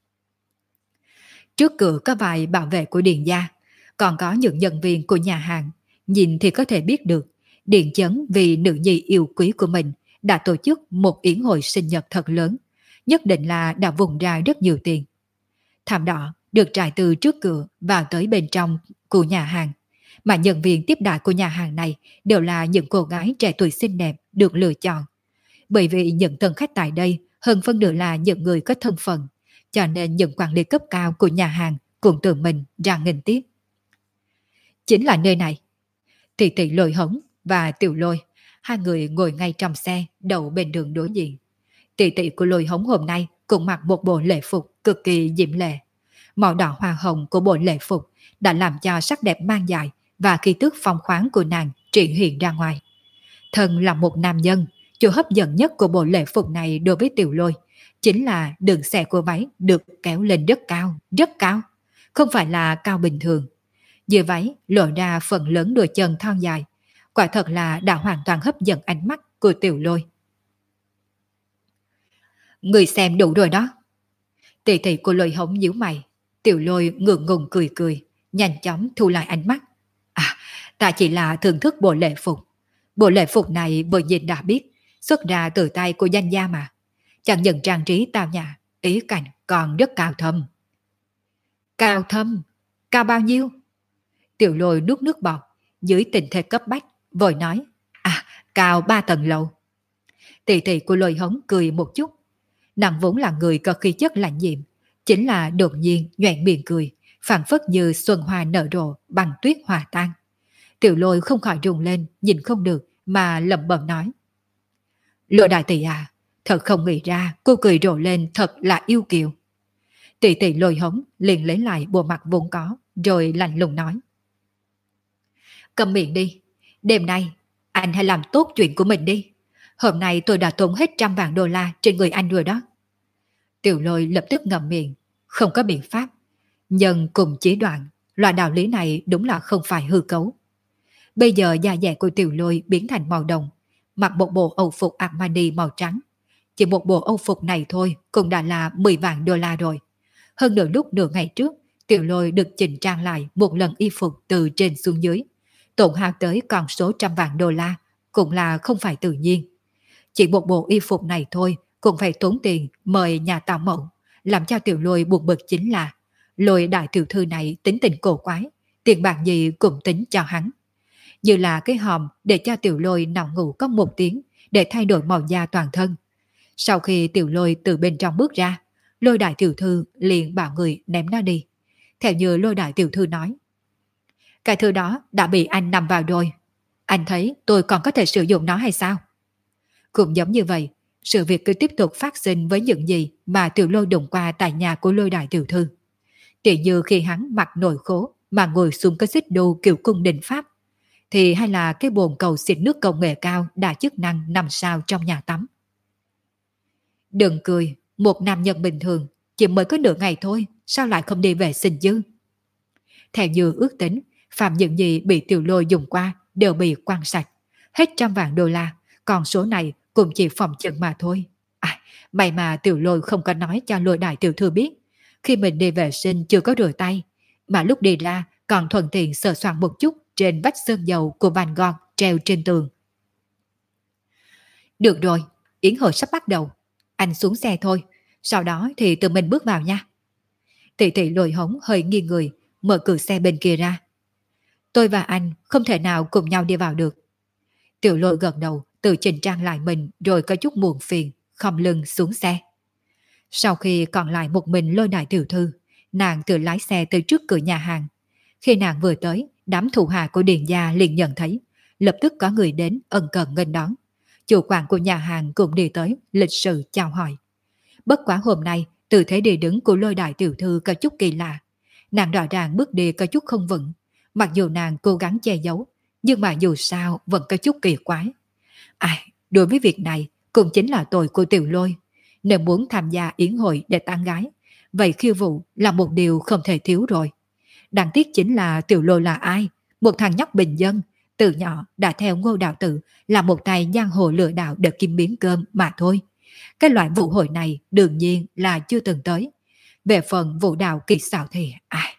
Trước cửa có vài bảo vệ của điện gia, còn có những nhân viên của nhà hàng. Nhìn thì có thể biết được, điện chấn vì nữ nhi yêu quý của mình đã tổ chức một yến hội sinh nhật thật lớn, nhất định là đã vùng ra rất nhiều tiền. Thảm đỏ được trải từ trước cửa vào tới bên trong của nhà hàng, mà nhân viên tiếp đãi của nhà hàng này đều là những cô gái trẻ tuổi xinh đẹp được lựa chọn. Bởi vì những tân khách tại đây hơn phân nửa là những người có thân phận, cho nên những quản lý cấp cao của nhà hàng cũng tự mình ra nghênh tiếp. Chính là nơi này. Tỷ tỷ Lôi Hống và Tiểu Lôi, hai người ngồi ngay trong xe đậu bên đường đối diện. Tỷ tỷ của Lôi Hống hôm nay cũng mặc một bộ lễ phục cực kỳ diễm lệ. Màu đỏ hoa hồng của bộ lễ phục đã làm cho sắc đẹp mang dài và khí tức phong khoáng của nàng triển hiện ra ngoài. Thân là một nam nhân, chỗ hấp dẫn nhất của bộ lễ phục này đối với Tiểu Lôi chính là đường xẻ của váy được kéo lên rất cao, không phải là cao bình thường. Dưới váy lộ ra phần lớn đôi chân thon dài, quả thật là đã hoàn toàn hấp dẫn ánh mắt của Tiểu Lôi. Người xem đủ rồi đó. Tỷ tỷ của Lôi Hống nhíu mày, Tiểu Lôi ngượng ngùng cười cười, nhanh chóng thu lại ánh mắt. À, ta chỉ là thưởng thức bộ lễ phục. Bộ lễ phục này vừa nhìn đã biết, xuất ra từ tay của danh gia mà. Chẳng những trang trí tao nhã, ý cảnh còn rất cao thâm. Cao thâm? Cao bao nhiêu? Tiểu Lôi nuốt nước bọt, dưới tình thế cấp bách, vội nói. À, cao 3 tầng lầu. Tỷ tỷ của Lôi Hống cười một chút. Nàng vốn là người có khí chất lạnh nhiệm, chính là đột nhiên nhoẻn miệng cười, phảng phất như xuân hoa nở rộ bằng tuyết hòa tan. Tiểu Lôi không khỏi rùng lên, nhìn không được mà lẩm bẩm nói. Lôi đại tỷ à, thật không nghĩ ra cô cười rộ lên thật là yêu kiều. Tỷ tỷ Lôi Hống liền lấy lại bộ mặt vốn có, rồi lạnh lùng nói. Cầm miệng đi, đêm nay anh hãy làm tốt chuyện của mình đi. Hôm nay tôi đã tốn hết $100,000 trên người anh rồi đó. Tiểu Lôi lập tức ngậm miệng, không có biện pháp. Nhân cùng chế đoạn, loại đạo lý này đúng là không phải hư cấu. Bây giờ da dẻ của Tiểu Lôi biến thành màu đồng, mặc một bộ âu phục Armani màu trắng. Chỉ một bộ âu phục này thôi cũng đã là $10,000 rồi. Hơn nửa lúc nửa ngày trước, Tiểu Lôi được chỉnh trang lại một lần y phục từ trên xuống dưới. Tổn hao tới con số $100,000 cũng là không phải tự nhiên. Chỉ một bộ y phục này thôi cũng phải tốn tiền mời nhà tạo mẫu. Làm cho Tiểu Lôi buồn bực chính là Lôi đại tiểu thư này tính tình cổ quái, tiền bạc gì cũng tính cho hắn. Như là cái hòm để cho Tiểu Lôi nằm ngủ có 1 tiếng để thay đổi màu da toàn thân. Sau khi Tiểu Lôi từ bên trong bước ra, Lôi đại tiểu thư liền bảo người ném nó đi. Theo như Lôi đại tiểu thư nói, cái thứ đó đã bị anh nằm vào rồi. Anh thấy tôi còn có thể sử dụng nó hay sao? Cũng giống như vậy, sự việc cứ tiếp tục phát sinh với những gì mà Tiểu Lôi đụng qua tại nhà của Lôi đại tiểu thư. Tỷ như khi hắn mặc nồi khố mà ngồi xuống cái xích đu kiểu cung đình Pháp, thì hay là cái bồn cầu xịt nước công nghệ cao đa chức năng 5 sao trong nhà tắm. Đừng cười, một nam nhân bình thường chỉ mới có nửa ngày thôi, sao lại không đi vệ sinh chứ? Theo như ước tính, phạm những gì bị Tiểu Lôi dùng qua đều bị quăng sạch. Hết $100,000, còn số này cũng chỉ phòng chừng mà thôi. À, may mà Tiểu Lôi không có nói cho Lôi đại tiểu thư biết. Khi mình đi vệ sinh chưa có rửa tay, mà lúc đi ra còn thuận tiện sờ soạn một chút trên vách sơn dầu của Van Gogh treo trên tường. Được rồi, yến hội sắp bắt đầu. Anh xuống xe thôi, sau đó thì tự mình bước vào nha. Tỷ tỷ Lôi Hống hơi nghiêng người, mở cửa xe bên kia ra. Tôi và anh không thể nào cùng nhau đi vào được. Tiểu Lôi gật đầu, tự chỉnh trang lại mình rồi có chút buồn phiền, khom lưng xuống xe. Sau khi còn lại một mình Lôi đại tiểu thư, nàng tự lái xe tới trước cửa nhà hàng. Khi nàng vừa tới, đám thủ hạ của Điền gia liền nhận thấy, lập tức có người đến ân cần nghênh đón. Chủ quản của nhà hàng cũng đi tới, lịch sự chào hỏi. Bất quá hôm nay, tư thế đi đứng của Lôi đại tiểu thư có chút kỳ lạ. Nàng rõ ràng bước đi có chút không vững. Mặc dù nàng cố gắng che giấu, nhưng mà dù sao vẫn có chút kỳ quái. Đối với việc này cũng chính là tội của Tiểu Lôi. Nếu muốn tham gia yến hội để tán gái, vậy khiêu vũ là một điều không thể thiếu rồi. Đáng tiếc chính là Tiểu Lôi là ai? Một thằng nhóc bình dân, từ nhỏ đã theo Ngô đạo tử là một tay giang hồ lừa đảo để kiếm miếng cơm mà thôi. Cái loại vũ hội này đương nhiên là chưa từng tới. Về phần vũ đạo kỳ xảo thì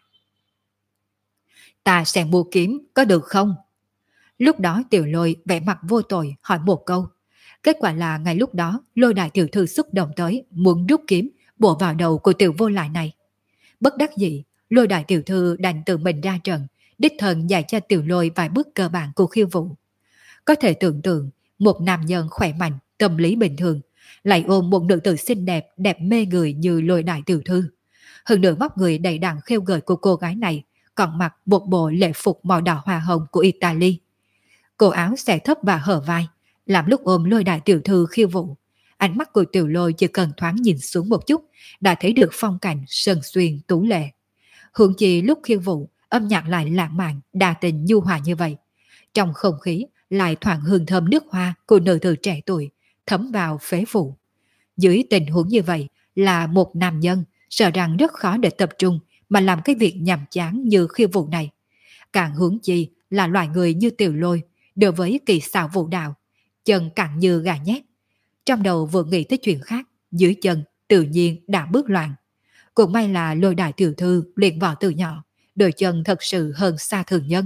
ta sẽ mua kiếm có được không? Lúc đó Tiểu Lôi vẻ mặt vô tội hỏi một câu. Kết quả là ngay lúc đó Lôi đại tiểu thư xúc động tới muốn rút kiếm bổ vào đầu của Tiểu vô lại này. Bất đắc dĩ, Lôi đại tiểu thư đành tự mình ra trận, đích thân dạy cho Tiểu Lôi vài bước cơ bản của khiêu vũ. Có thể tưởng tượng một nam nhân khỏe mạnh, tâm lý bình thường lại ôm một nữ tử xinh đẹp, đẹp mê người như Lôi đại tiểu thư. Hơn nữa vóc người đầy đặn khêu gợi của cô gái này còn mặc một bộ lễ phục màu đỏ hoa hồng của Italy. Cổ áo xẻ thấp và hở vai, làm lúc ôm Lôi đại tiểu thư khiêu vũ. Ánh mắt của Tiểu Lôi chỉ cần thoáng nhìn xuống một chút đã thấy được phong cảnh sơn xuyên tú lệ. Huống chi lúc khiêu vũ, âm nhạc lại lãng mạn, đa tình nhu hòa như vậy. Trong không khí lại thoảng hương thơm nước hoa của nữ tử trẻ tuổi thấm vào phế phủ. Dưới tình huống như vậy là một nam nhân sợ rằng rất khó để tập trung mà làm cái việc nhàm chán như khiêu vũ này. Càng huống chi là loại người như Tiểu Lôi đối với kỳ xảo vũ đạo, chân cẳng như gà nhét. Trong đầu vừa nghĩ tới chuyện khác, dưới chân tự nhiên đã bước loạn. Cũng may là Lôi đại tiểu thư luyện võ từ nhỏ, đôi chân thật sự hơn xa thường nhân.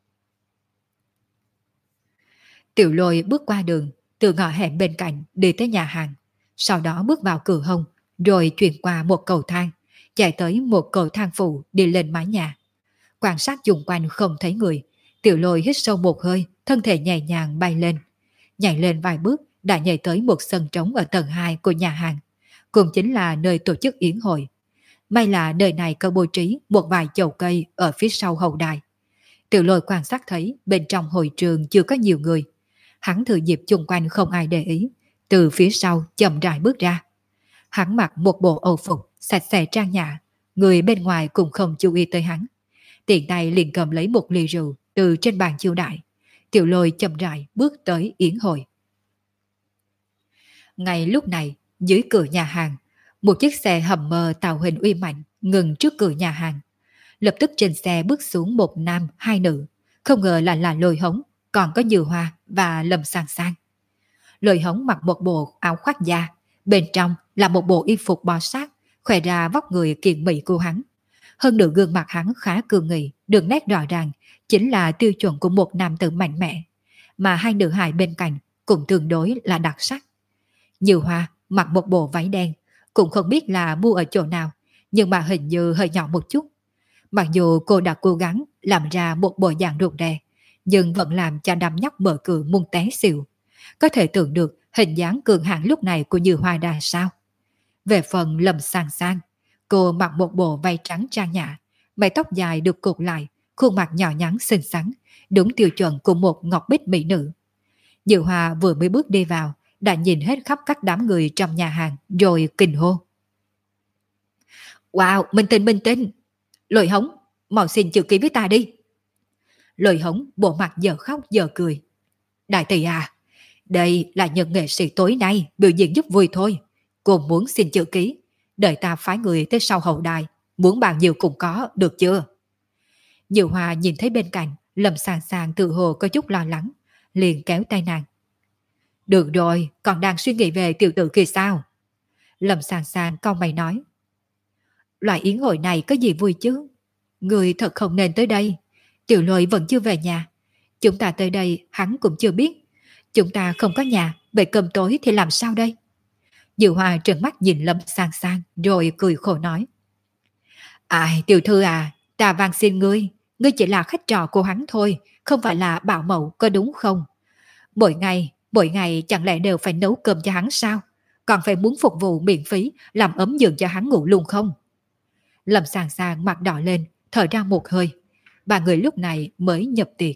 Tiểu Lôi bước qua đường, từ ngõ hẻm bên cạnh đi tới nhà hàng, sau đó bước vào cửa hông, rồi chuyển qua một cầu thang, chạy tới một cầu thang phụ đi lên mái nhà. Quan sát xung quanh không thấy người, Tiểu Lôi hít sâu một hơi, thân thể nhẹ nhàng bay lên. Nhảy lên vài bước đã nhảy tới một sân trống ở tầng 2 của nhà hàng, cũng chính là nơi tổ chức yến hội. May là nơi này có bố trí một vài chậu cây ở phía sau hậu đài. Tiểu Lôi quan sát thấy bên trong hội trường chưa có nhiều người. Hắn thừa dịp chung quanh không ai để ý, từ phía sau chậm rãi bước ra. Hắn mặc một bộ âu phục sạch sẽ trang nhã, người bên ngoài cũng không chú ý tới hắn. Tiện tay liền cầm lấy một ly rượu từ trên bàn chiêu đãi. Tiểu Lôi chậm rãi bước tới yến hội. Ngay lúc này, dưới cửa nhà hàng, một chiếc xe Hummer tạo hình uy mạnh ngừng trước cửa nhà hàng. Lập tức trên xe bước xuống một nam hai nữ, không ngờ là Lôi Hống, còn có Như Hoa và Lâm Sang Sang. Lôi Hống mặc một bộ áo khoác da, bên trong là một bộ y phục bó sát, khoe ra vóc người kiện mỹ của hắn. Hơn nữa gương mặt hắn khá cương nghị, đường nét rõ ràng, chính là tiêu chuẩn của một nam tử mạnh mẽ, mà hai nữ hài bên cạnh cũng tương đối là đặc sắc. Như Hoa mặc một bộ váy đen, cũng không biết là mua ở chỗ nào, nhưng mà hình như hơi nhỏ một chút. Mặc dù cô đã cố gắng làm ra một bộ dạng rụt rè, nhưng vẫn làm cho đám nhóc mở cửa muốn té xỉu. Có thể tưởng được hình dáng cường hãn lúc này của Như Hoa ra sao. Về phần Lâm Sang Sang, cô mặc một bộ váy trắng trang nhã, mái tóc dài được cột lại, khuôn mặt nhỏ nhắn xinh xắn, đúng tiêu chuẩn của một ngọc bích mỹ nữ. Như Hoa vừa mới bước đi vào, đã nhìn hết khắp các đám người trong nhà hàng rồi kinh hô. Wow, minh tinh, Lôi Hống, mau xin chữ ký với ta đi. Lôi Hống bộ mặt giờ khóc giờ cười. Đại tỷ à, đây là những nghệ sĩ tối nay biểu diễn giúp vui thôi. Cô muốn xin chữ ký, đợi ta phái người tới sau hậu đài, muốn bao nhiêu cũng có, được chưa? Diệu Hòa nhìn thấy bên cạnh, Lâm Sàng Sàng tự hồ có chút lo lắng, liền kéo tay nàng. Được rồi, còn đang suy nghĩ về tiểu tử kia sao? Lâm Sàng Sàng cau mày nói. Loại yến hội này có gì vui chứ? Người thật không nên tới đây. Tiểu Lôi vẫn chưa về nhà. Chúng ta tới đây hắn cũng chưa biết. Chúng ta không có nhà, vậy cơm tối thì làm sao đây? Diệu Hòa trợn mắt nhìn Lâm Sàng Sàng rồi cười khổ nói. Ai, tiểu thư à, ta van xin ngươi chỉ là khách trò của hắn thôi, không phải là bảo mẫu có đúng không? Mỗi ngày chẳng lẽ đều phải nấu cơm cho hắn sao? Còn phải muốn phục vụ miễn phí, làm ấm giường cho hắn ngủ luôn không? Lâm Sàng Sàng mặt đỏ lên, thở ra một hơi. Ba người lúc này mới nhập tiệc.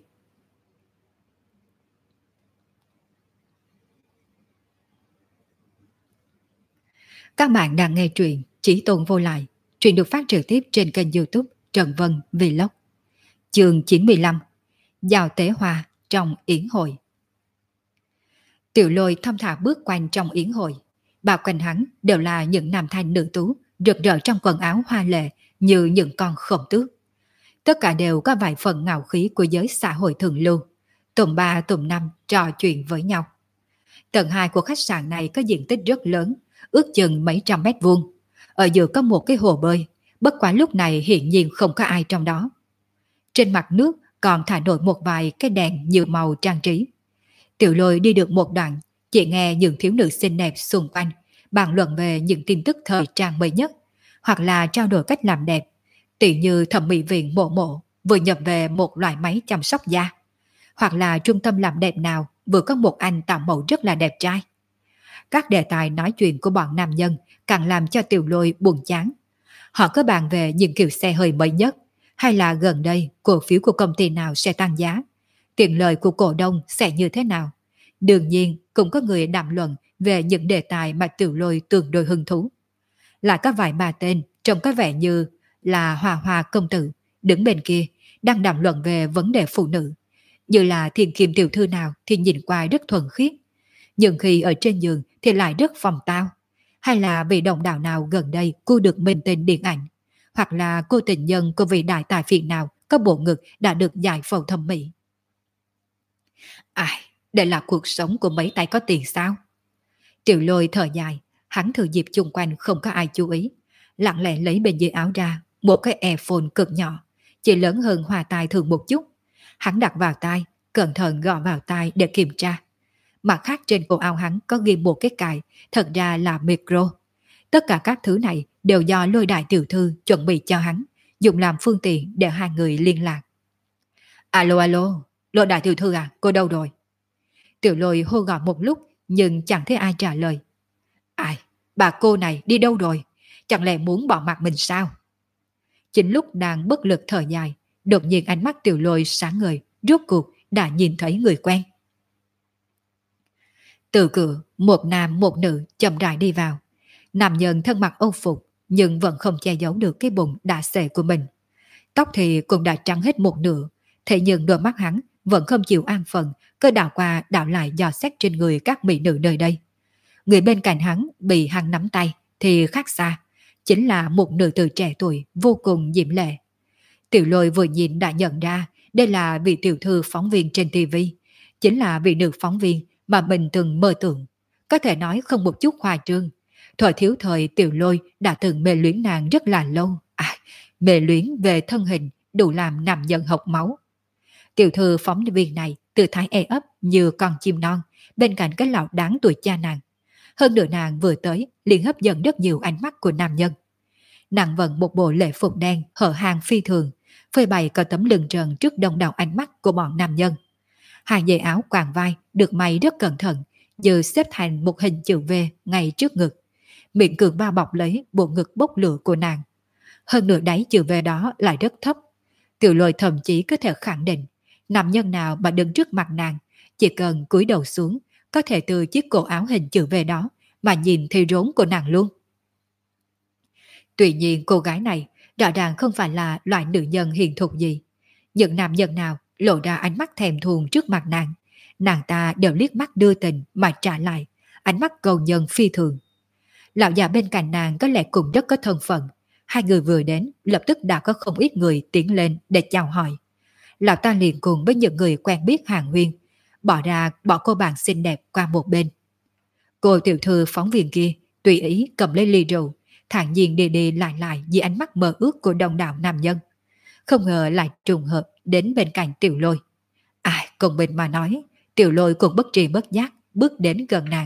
Các bạn đang nghe truyện Chí Tôn Vô Lại. Truyện được phát trực tiếp trên kênh YouTube Trần Vân Vlog. Chương 95. Giao tế hoa trong yến hội. Tiểu Lôi thong thả bước quanh trong yến hội. Bao quanh hắn đều là những nam thanh nữ tú rực rỡ trong quần áo hoa lệ như những con khổng tước. Tất cả đều có vài phần ngạo khí của giới xã hội thường lưu. Tùm ba tùm năm trò chuyện với nhau. Tầng 2 của khách sạn này có diện tích rất lớn, ước chừng mấy trăm mét vuông. Ở giữa có một cái hồ bơi, bất quá lúc này hiển nhiên không có ai trong đó. Trên mặt nước còn thả nổi một vài cái đèn nhiều màu trang trí. Tiểu Lôi đi được một đoạn, chỉ nghe những thiếu nữ xinh đẹp xung quanh bàn luận về những tin tức thời trang mới nhất, hoặc là trao đổi cách làm đẹp, tỉ như thẩm mỹ viện Mộ Mộ vừa nhập về một loại máy chăm sóc da, hoặc là trung tâm làm đẹp nào vừa có một anh tạo mẫu rất là đẹp trai. Các đề tài nói chuyện của bọn nam nhân càng làm cho Tiểu Lôi buồn chán. Họ có bàn về những kiểu xe hơi mới nhất, hay là gần đây cổ phiếu của công ty nào sẽ tăng giá, tiền lời của cổ đông sẽ như thế nào. Đương nhiên cũng có người đàm luận về những đề tài mà Tiểu Lôi tương đối hứng thú. Lại có vài bà tên trông có vẻ như là Hòa Hòa công tử đứng bên kia đang đàm luận về vấn đề phụ nữ, như là Thiên Kim tiểu thư nào thì nhìn qua rất thuần khiết, nhưng khi ở trên giường thì lại rất phòng tao, hay là vị đồng đạo nào gần đây cô được minh tên điện ảnh, hoặc là cô tình nhân của vị đại tài phiệt nào có bộ ngực đã được giải phẫu thẩm mỹ. Ai, đây là cuộc sống của mấy tay có tiền sao? Tiểu Lôi thở dài, hắn thử dịp chung quanh không có ai chú ý, lặng lẽ lấy bên dưới áo ra một cái earphone cực nhỏ, chỉ lớn hơn hòa tai thường một chút. Hắn đặt vào tai, cẩn thận gõ vào tai để kiểm tra. Mặt khác trên cổ áo hắn có ghi một cái cài, thật ra là micro. Tất cả các thứ này đều do Lôi đại tiểu thư chuẩn bị cho hắn, dùng làm phương tiện để hai người liên lạc. Alo alo, Lôi đại tiểu thư à, cô đâu rồi? Tiểu Lôi hô gọi một lúc nhưng chẳng thấy ai trả lời. Ai, bà cô này đi đâu rồi? Chẳng lẽ muốn bỏ mặt mình sao? Chính lúc đang bất lực thở dài, đột nhiên ánh mắt Tiểu Lôi sáng ngời, rốt cuộc đã nhìn thấy người quen. Từ cửa, một nam một nữ chậm rãi đi vào. Nam nhân thân mặc âu phục nhưng vẫn không che giấu được cái bụng đã xệ của mình. Tóc thì cũng đã trắng hết một nửa, thế nhưng đôi mắt hắn vẫn không chịu an phận, cứ đảo qua đảo lại dò xét trên người các mỹ nữ nơi đây. Người bên cạnh hắn bị hắn nắm tay thì khác xa, chính là một nữ tử trẻ tuổi vô cùng diễm lệ. Tiểu Lôi vừa nhìn đã nhận ra đây là vị tiểu thư phóng viên trên TV, chính là vị nữ phóng viên mà mình từng mơ tưởng. Có thể nói không một chút khoa trương. Thời thiếu thời Tiểu Lôi đã từng mê luyến nàng rất là lâu. Mê luyến về thân hình đủ làm nam nhân học máu. Tiểu thư phóng viên này tư thái e ấp như con chim non bên cạnh cái lão đáng tuổi cha nàng. Hơn nữa nàng vừa tới liền hấp dẫn rất nhiều ánh mắt của nam nhân. Nàng vận một bộ lễ phục đen hở hàng phi thường, phơi bày có tấm lưng trần trước đông đảo ánh mắt của bọn nam nhân. Hai dây áo quàng vai được may rất cẩn thận, như xếp thành một hình chữ V ngay trước ngực. Miệng cường bao bọc lấy bộ ngực bốc lửa của nàng. Hơn nữa đáy chữ V đó lại rất thấp. Tiểu Lôi thậm chí có thể khẳng định, nam nhân nào mà đứng trước mặt nàng, chỉ cần cúi đầu xuống, có thể từ chiếc cổ áo hình chữ V đó mà nhìn thấy rốn của nàng luôn. Tuy nhiên cô gái này rõ ràng không phải là loại nữ nhân hiền thục gì. Những nam nhân nào lộ ra ánh mắt thèm thuồng trước mặt nàng ta đều liếc mắt đưa tình mà trả lại, ánh mắt cầu nhân phi thường. Lão già bên cạnh nàng có lẽ cũng rất có thân phận, Hai người vừa đến, lập tức đã có không ít người tiến lên để chào hỏi. Lão ta liền cùng với những người quen biết hàng huyên, bỏ cô bạn xinh đẹp qua một bên. Cô tiểu thư phóng viên kia tùy ý cầm lấy ly rượu, thản nhiên đi đi lại lại dưới ánh mắt mơ ước của đông đảo nam nhân. Không ngờ lại trùng hợp đến bên cạnh Tiểu Lôi. Ai cùng mình mà nói, Tiểu Lôi cũng bất tri bất giác bước đến gần nàng.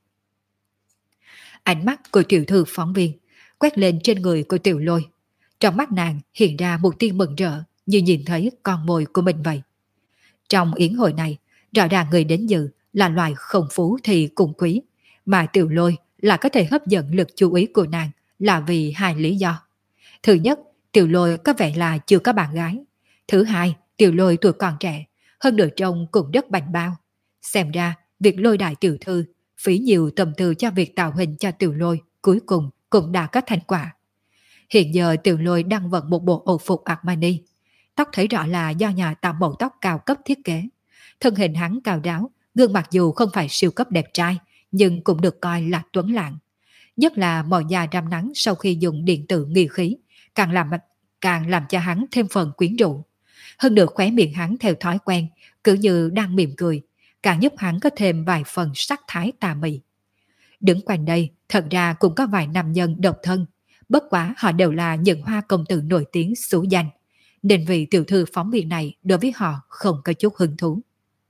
Ánh mắt của tiểu thư phóng viên quét lên trên người của Tiểu Lôi. Trong mắt nàng hiện ra một tia mừng rỡ như nhìn thấy con mồi của mình vậy. Trong yến hội này, rõ ràng người đến dự là loài không phú thì cùng quý, mà Tiểu Lôi là có thể hấp dẫn lực chú ý của nàng là vì hai lý do. Thứ nhất, Tiểu Lôi có vẻ là chưa có bạn gái. Thứ hai, Tiểu Lôi tuổi còn trẻ, hơn nữa trông cũng rất bảnh bao. Xem ra, việc lôi đại tiểu thư, phí nhiều tâm tư cho việc tạo hình cho Tiểu Lôi, cuối cùng cũng đã có thành quả. Hiện giờ Tiểu Lôi đang vận một bộ ổ phục Armani. Tóc thấy rõ là do nhà tạo mẫu tóc cao cấp thiết kế. Thân hình hắn cao ráo, gương mặt dù không phải siêu cấp đẹp trai, nhưng cũng được coi là tuấn lãng. Nhất là màu da rám nắng sau khi dùng điện tử nghi khí, càng làm cho hắn thêm phần quyến rũ. Hơn nữa khóe miệng hắn theo thói quen, cứ như đang mỉm cười, càng giúp hắn có thêm vài phần sắc thái tà mị. Đứng quanh đây, thật ra cũng có vài nam nhân độc thân, bất quá họ đều là những hoa công tử nổi tiếng xú danh, nên vị tiểu thư phóng viên này đối với họ không có chút hứng thú.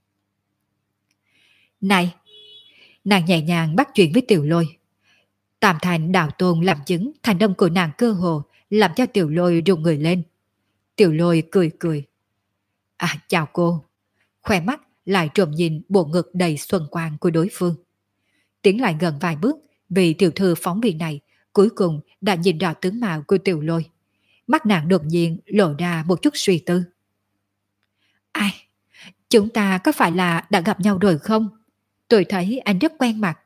Này! Nàng nhẹ nhàng bắt chuyện với Tiểu Lôi. Tam Thành đạo tôn làm chứng thành âm của nàng cơ hồ làm cho Tiểu Lôi run người lên. Tiểu Lôi cười cười. À chào cô. Khoe mắt lại trộm nhìn bộ ngực đầy xuân quang của đối phương. Tiến lại gần vài bước, vì tiểu thư phóng viên này cuối cùng đã nhìn rõ tướng mạo của Tiểu Lôi. Mắt nàng đột nhiên lộ ra một chút suy tư. Ai? Chúng ta có phải là đã gặp nhau rồi không? Tôi thấy anh rất quen mặt.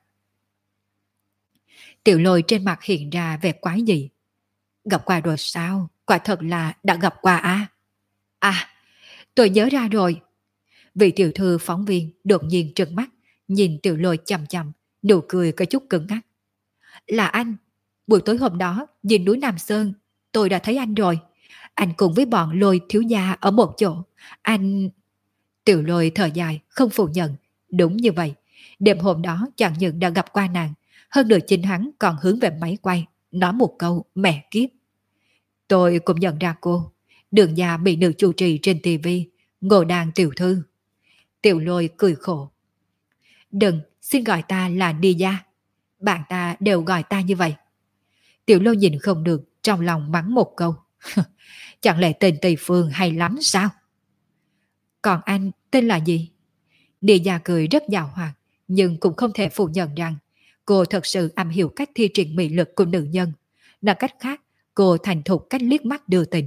Tiểu Lôi trên mặt hiện ra vẻ quái dị. Gặp qua rồi sao? Quả thật là đã gặp qua à? À, tôi nhớ ra rồi. Vị tiểu thư phóng viên đột nhiên trừng mắt, nhìn Tiểu Lôi chằm chằm, nụ cười có chút cứng ngắc. Là anh. Buổi tối hôm đó, nhìn núi Nam Sơn, tôi đã thấy anh rồi. Anh cùng với bọn Lôi thiếu gia ở một chỗ. Anh... Tiểu Lôi thở dài, không phủ nhận. Đúng như vậy. Đêm hôm đó chẳng những đã gặp qua nàng, hơn nữa chính hắn còn hướng về máy quay, nói một câu mẹ kiếp. Tôi cũng nhận ra cô. Đường nhà bị nữ chủ trì trên tivi, ngồi đàn tiểu thư. Tiểu Lôi cười khổ. Đừng, xin gọi ta là Nia. Bạn ta đều gọi ta như vậy. Tiểu Lôi nhìn không được, trong lòng mắng một câu. Chẳng lẽ tên Tây Phương hay lắm sao? Còn anh tên là gì? Nia cười rất giàu hoạt, nhưng cũng không thể phủ nhận rằng cô thật sự am hiểu cách thi triển mị lực của nữ nhân. Nói cách khác, cô thành thục cách liếc mắt đưa tình.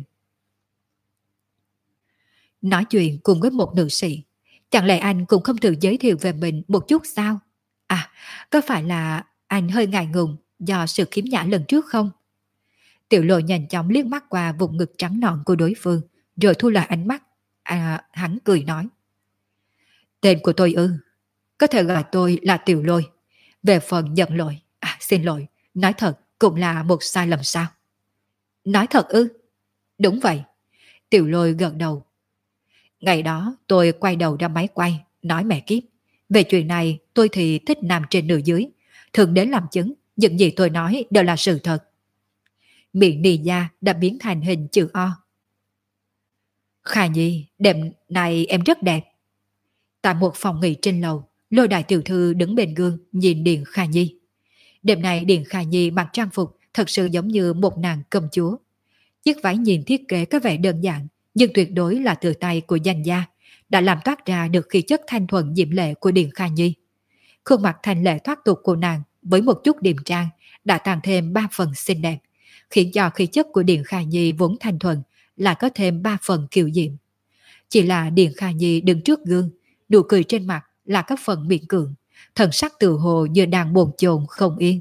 Nói chuyện cùng với một nữ sĩ, chẳng lẽ anh cũng không tự giới thiệu về mình một chút sao? À, có phải là anh hơi ngại ngùng do sự khiếm nhã lần trước không? Tiểu Lôi nhanh chóng liếc mắt qua vùng ngực trắng nõn của đối phương, rồi thu lại ánh mắt. Hắn cười nói. Tên của tôi ư? Có thể gọi tôi là Tiểu Lôi. Về phần nhận lỗi, xin lỗi, nói thật cũng là một sai lầm sao? Nói thật ư? Đúng vậy. Tiểu Lôi gật đầu. Ngày đó tôi quay đầu ra máy quay, nói mẹ kiếp. Về chuyện này tôi thì thích nam trên nữ dưới. Thường đến làm chứng, những gì tôi nói đều là sự thật. Miệng Nia đã biến thành hình chữ O. Khả Nhi, đêm này em rất đẹp. Tại một phòng nghỉ trên lầu, Lôi đại tiểu thư đứng bên gương nhìn Điền Khả Nhi. Đêm này Điền Khả Nhi mặc trang phục thật sự giống như một nàng công chúa. Chiếc váy nhìn thiết kế có vẻ đơn giản, nhưng tuyệt đối là từ tay của danh gia, đã làm toát ra được khí chất thanh thuần diễm lệ của Điền Khả Nhi. Khuôn mặt thanh lệ thoát tục của nàng với một chút điềm trang đã tăng thêm 3 phần xinh đẹp, khiến cho khí chất của Điền Khả Nhi vốn thanh thuần là có thêm 3 phần kiều diễm. Chỉ là Điền Khả Nhi đứng trước gương, nụ cười trên mặt là các phần miệng cường, thần sắc tự hồ như đang bồn chồn không yên.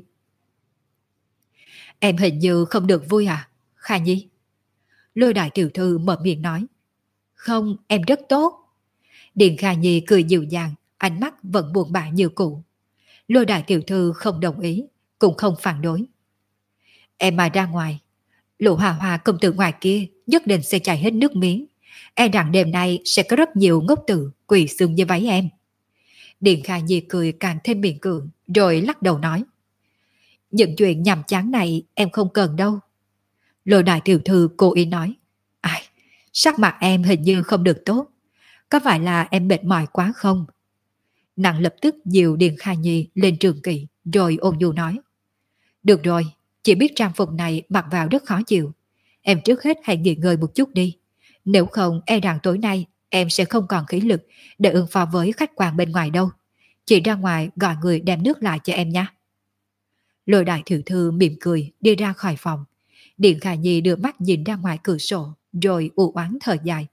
Em hình như không được vui à, Khả Nhi? Lôi đại tiểu thư mở miệng nói. Không, em rất tốt. Điền Khả Nhi cười dịu dàng, ánh mắt vẫn buồn bã như cũ. Lôi đại tiểu thư không đồng ý, cũng không phản đối. Em mà ra ngoài, Lũ Hòa Hòa công tử ngoài kia nhất định sẽ chảy hết nước miếng. E rằng đêm nay sẽ có rất nhiều ngốc tử quỳ xương với váy em. Điện Khả Nhi cười càng thêm miệng cường, rồi lắc đầu nói. Những chuyện nhàm chán này em không cần đâu. Lôi đại tiểu thư cố ý nói. Ai, sắc mặt em hình như không được tốt. Có phải là em mệt mỏi quá không? Nàng lập tức dìu Điện Khả Nhi lên trường kỷ, rồi ôn nhu nói. Được rồi, chỉ biết trang phục này mặc vào rất khó chịu. Em trước hết hãy nghỉ ngơi một chút đi. Nếu không e rằng tối nay em sẽ không còn khí lực để ứng phó với khách quan bên ngoài đâu. Chị ra ngoài gọi người đem nước lại cho em nha. Lôi đại tiểu thư mỉm cười đi ra khỏi phòng. Điện Khả Nhi đưa mắt nhìn ra ngoài cửa sổ, rồi u oán thở dài.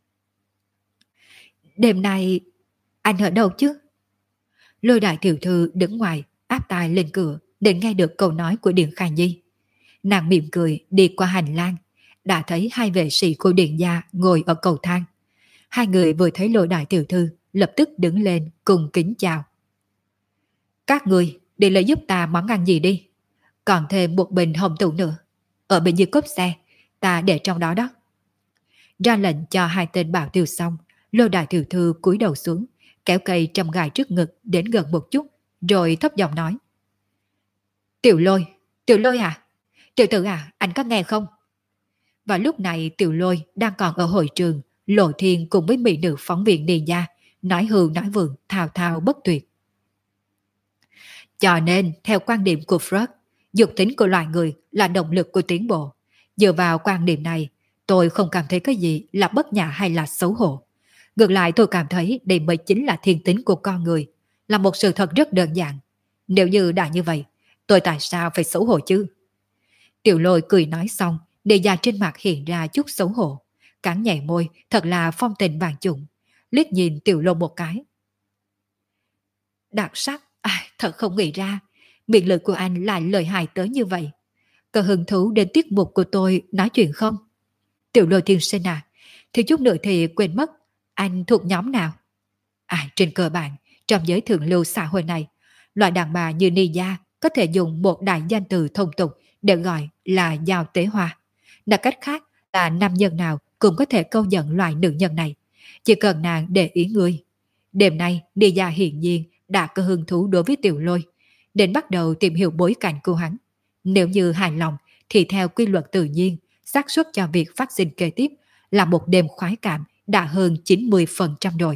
Đêm nay anh ở đâu chứ? Lôi đại tiểu thư đứng ngoài, áp tai lên cửa để nghe được câu nói của Điện Khả Nhi. Nàng mỉm cười đi qua hành lang, đã thấy hai vệ sĩ của Điện gia ngồi ở cầu thang. Hai người vừa thấy Lôi đại tiểu thư, lập tức đứng lên cùng kính chào. Các người đi lấy giúp ta món ăn gì đi. Còn thêm một bình hồng tụ nữa. Ở bên dưới cốp xe, ta để trong đó đó. Ra lệnh cho hai tên bảo tiêu xong, Lôi đại tiểu thư cúi đầu xuống, kéo cây trầm gài trước ngực đến gần một chút, rồi thấp giọng nói. Tiểu Lôi à? Tiểu tử à, anh có nghe không? Và lúc này Tiểu Lôi đang còn ở hội trường, Lộ Thiên cùng với mỹ nữ phóng viên Điền gia, nói hưu nói vượng, thao thao bất tuyệt. Cho nên, theo quan điểm của Freud, dục tính của loài người là động lực của tiến bộ. Dựa vào quan điểm này, tôi không cảm thấy cái gì là bất nhã hay là xấu hổ. Ngược lại tôi cảm thấy đây mới chính là thiên tính của con người, là một sự thật rất đơn giản. Nếu như đã như vậy, tôi tại sao phải xấu hổ chứ? Tiểu Lôi cười nói xong, đề già trên mặt hiện ra chút xấu hổ. Cắn nhảy môi, thật là phong tình vàng trụng. Liếc nhìn Tiểu Lôi một cái. Đặc sắc, thật không nghĩ ra, miệng lưỡi của anh lại lợi hại tới như vậy. Có hứng thú đến tiết mục của tôi nói chuyện không? Tiểu Lôi tiên sinh à, thì chút nữa thì quên mất, anh thuộc nhóm nào? Trên cơ bản, trong giới thượng lưu xã hội này, loại đàn bà như Ni Gia có thể dùng một đại danh từ thông tục để gọi là giao tế hoa. Nói cách khác là nam nhân nào cũng có thể câu dẫn loại nữ nhân này, chỉ cần nàng để ý người. Đêm nay, Ni Gia hiển nhiên đã có hứng thú đối với Tiểu Lôi, đến bắt đầu tìm hiểu bối cảnh của hắn. Nếu như hài lòng thì theo quy luật tự nhiên, xác suất cho việc phát sinh kế tiếp là một đêm khoái cảm đã hơn 90% rồi.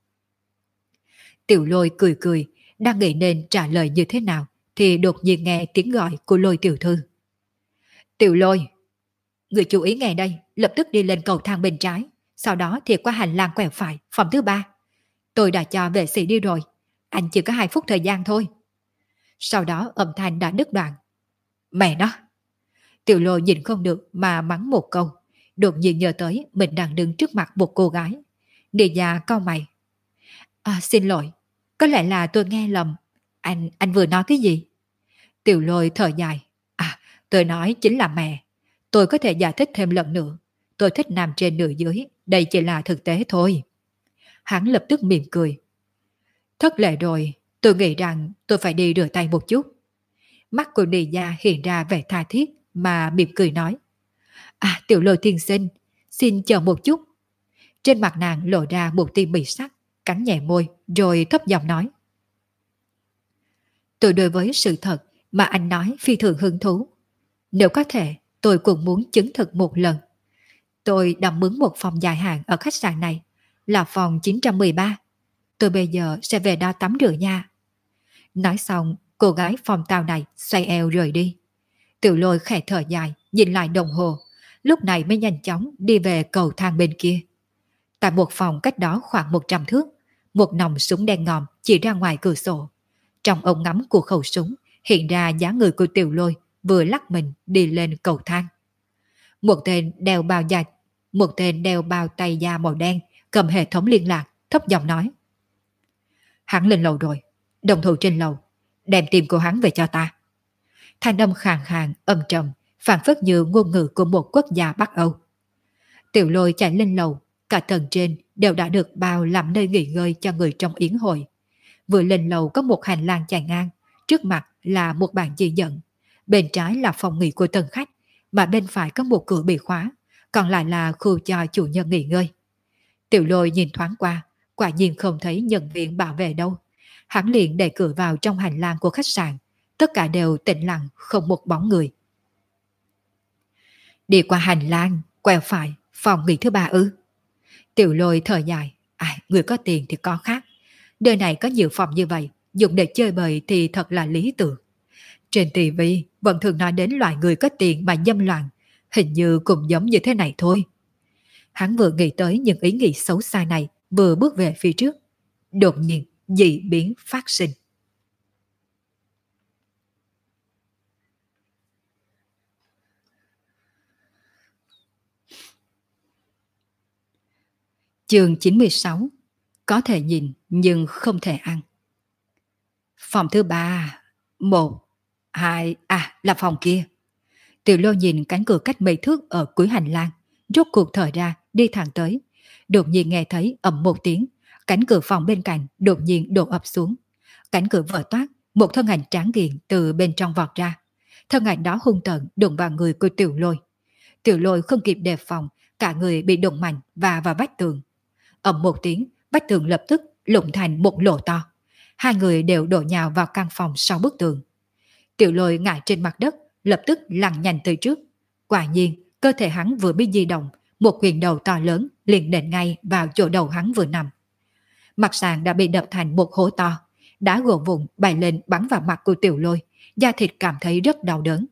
Tiểu Lôi cười cười, đang nghĩ nên trả lời như thế nào thì đột nhiên nghe tiếng gọi của Lôi tiểu thư. Tiểu Lôi, người chú ý nghe đây, lập tức đi lên cầu thang bên trái, sau đó thì qua hành lang quẹo phải, phòng thứ 3. Tôi đã cho vệ sĩ đi rồi, anh chỉ có 2 phút thời gian thôi. Sau đó âm thanh đã đứt đoạn. Mẹ nó! Tiểu Lôi nhìn không được mà mắng một câu, đột nhiên nhớ tới mình đang đứng trước mặt một cô gái. Địa già cau mày. Xin lỗi, có lẽ là tôi nghe lầm. Anh vừa nói cái gì? Tiểu Lôi thở dài. Tôi nói chính là mẹ. Tôi có thể giải thích thêm lần nữa. Tôi thích nam trên nửa dưới, đây chỉ là thực tế thôi. Hắn lập tức mỉm cười. Thất lệ rồi, tôi nghĩ rằng tôi phải đi rửa tay một chút. Mắt của Địa gia hiện ra vẻ tha thiết mà mỉm cười nói. Tiểu Lôi tiên sinh, xin chờ một chút. Trên mặt nàng lộ ra một tia mị sắc, cắn nhẹ môi rồi thấp giọng nói. Tôi đối với sự thật mà anh nói phi thường hứng thú. Nếu có thể, tôi cũng muốn chứng thực một lần. Tôi đã mướn một phòng dài hạn ở khách sạn này, là phòng 913. Tôi bây giờ sẽ về đó tắm rửa nha. Nói xong, cô gái phòng tàu này xoay eo rời đi. Tiểu Lôi khẽ thở dài, nhìn lại đồng hồ, lúc này mới nhanh chóng đi về cầu thang bên kia. Tại một phòng cách đó khoảng 100 thước, một nòng súng đen ngòm chỉ ra ngoài cửa sổ. Trong ống ngắm của khẩu súng hiện ra dáng người của Tiểu Lôi vừa lắc mình đi lên cầu thang. Một tên đeo bao tay da màu đen cầm hệ thống liên lạc, thấp giọng nói. Hắn lên lầu rồi, đồng thủ trên lầu, đem tim của hắn về cho ta. Thanh âm khàn khàn, âm trầm, phảng phất như ngôn ngữ của một quốc gia Bắc Âu. Tiểu Lôi chạy lên lầu, cả tầng trên đều đã được bao làm nơi nghỉ ngơi cho người trong yến hội. Vừa lên lầu có một hành lang chạy ngang, trước mặt là một bàn chỉ dẫn, bên trái là phòng nghỉ của tân khách, mà bên phải có một cửa bị khóa, còn lại là khu cho chủ nhân nghỉ ngơi. Tiểu Lôi nhìn thoáng qua, quả nhiên không thấy nhân viên bảo vệ đâu. Hắn liền đẩy cửa vào trong hành lang của khách sạn, tất cả đều tĩnh lặng, không một bóng người. Đi qua hành lang, quẹo phải, phòng nghỉ thứ ba ư? Tiểu Lôi thở dài, người có tiền thì có khác. Nơi này có nhiều phòng như vậy, dùng để chơi bời thì thật là lý tưởng. Trên tivi vẫn thường nói đến loại người có tiền mà dâm loạn, hình như cũng giống như thế này thôi. Hắn vừa nghĩ tới những ý nghĩ xấu xa này, vừa bước về phía trước. Đột nhiên, dị biến phát sinh. Chương 96. Có thể nhìn nhưng không thể ăn. Phòng thứ ba, một, hai, là phòng kia. Tiểu Lô nhìn cánh cửa cách mấy thước ở cuối hành lang, rốt cuộc thở ra, đi thẳng tới. Đột nhiên nghe thấy ầm một tiếng, cánh cửa phòng bên cạnh đột nhiên đổ ập xuống. Cánh cửa vỡ toác, một thân ảnh tráng kiện từ bên trong vọt ra. Thân ảnh đó hung tợn đụng vào người của Tiểu Lôi. Tiểu Lôi không kịp đề phòng, cả người bị đụng mạnh và vào vách tường. Ầm một tiếng, vách tường lập tức lụng thành một lỗ to. Hai người đều đổ nhào vào căn phòng sau bức tường. Tiểu Lôi ngã trên mặt đất, lập tức lăn nhanh tới trước. Quả nhiên, cơ thể hắn vừa bị di động, một quyền đầu to lớn liền nện ngay vào chỗ đầu hắn vừa nằm. Mặt sàn đã bị đập thành một hố to, đá gỗ vụn bay lên bắn vào mặt của Tiểu Lôi, da thịt cảm thấy rất đau đớn.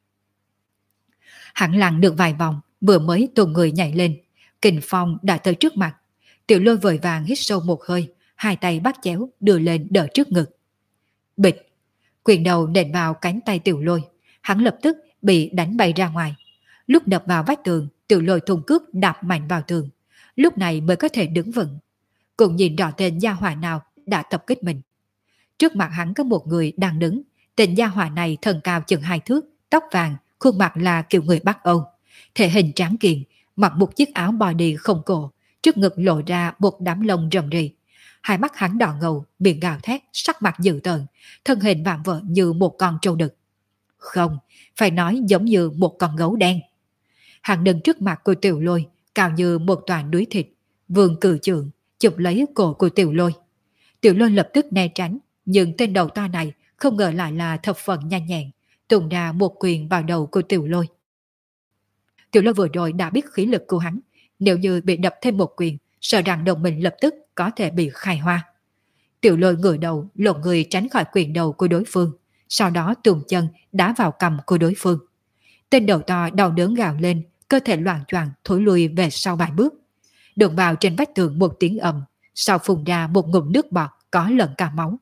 Hắn lăn được vài vòng, vừa mới tuồn người nhảy lên, kình phong đã tới trước mặt. Tiểu Lôi vội vàng hít sâu một hơi, hai tay bắt chéo đưa lên đỡ trước ngực. Bịch, quyền đầu nện vào cánh tay Tiểu Lôi, hắn lập tức bị đánh bay ra ngoài. Lúc đập vào vách tường, Tiểu Lôi thùng cước đạp mạnh vào tường, lúc này mới có thể đứng vững. Cũng nhìn rõ tên gia hỏa nào đã tập kích mình. Trước mặt hắn có một người đang đứng. Tên gia hỏa này thân cao chừng 2 thước, tóc vàng, khuôn mặt là kiểu người Bắc Âu, thể hình tráng kiện, mặc một chiếc áo body không cổ, trước ngực lộ ra một đám lông rậm rì. Hai mắt hắn đỏ ngầu, miệng gào thét, sắc mặt dữ tợn, thân hình vạm vỡ như một con trâu đực. Không, phải nói giống như một con gấu đen. Hắn đứng trước mặt của Tiểu Lôi, cao như một tòa núi thịt, vươn cử trượng, chụp lấy cổ của Tiểu Lôi. Tiểu Lôi lập tức né tránh, nhưng tên đầu to này không ngờ lại là thập phần nhanh nhẹn, tung ra một quyền vào đầu của Tiểu Lôi. Tiểu Lôi vừa rồi đã biết khí lực của hắn, nếu như bị đập thêm một quyền, sợ rằng đồng mình lập tức có thể bị khai hoa. Tiểu Lôi ngửa đầu, lộn người tránh khỏi quyền đầu của đối phương, sau đó tuồn chân đá vào cằm của đối phương. Tên đầu to đau đớn gào lên, cơ thể loạng choạng thối lui về sau vài bước, đụng vào trên vách tường một tiếng ầm, sau phun ra một ngụm nước bọt có lẫn cả máu.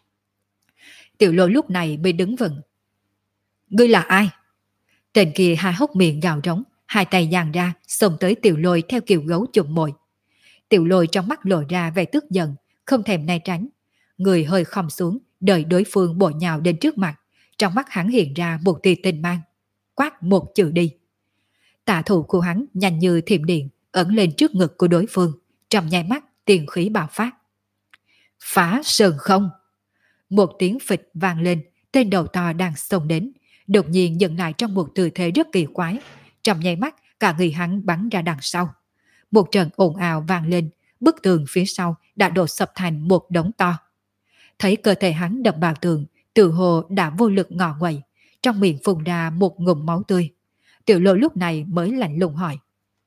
Tiểu Lôi lúc này mới đứng vững. Ngươi là ai? Tên kia hai hốc miệng gào rống, hai tay giang ra xông tới Tiểu Lôi theo kiểu gấu chụm mồi. Tiểu Lôi trong mắt lộ ra vẻ tức giận, không thèm né tránh, người hơi khom xuống, đợi đối phương bổ nhào đến trước mặt. Trong mắt hắn hiện ra một tia tinh mang, quát một chữ đi. Tạ thủ của hắn nhanh như thiểm điện ẩn lên trước ngực của đối phương, trong nháy mắt tiền khí bạo phát. Phá sơn không! Một tiếng phịch vang lên, tên đầu to đang xông đến, đột nhiên dừng lại trong một tư thế rất kỳ quái. Trong nháy mắt, cả người hắn bắn ra đằng sau. Một trận ồn ào vang lên, bức tường phía sau đã đổ sập thành một đống to. Thấy cơ thể hắn đập vào tường, Tự hồ đã vô lực ngọ nguậy, trong miệng phun ra một ngụm máu tươi. Tiểu Lôi lúc này mới lạnh lùng hỏi: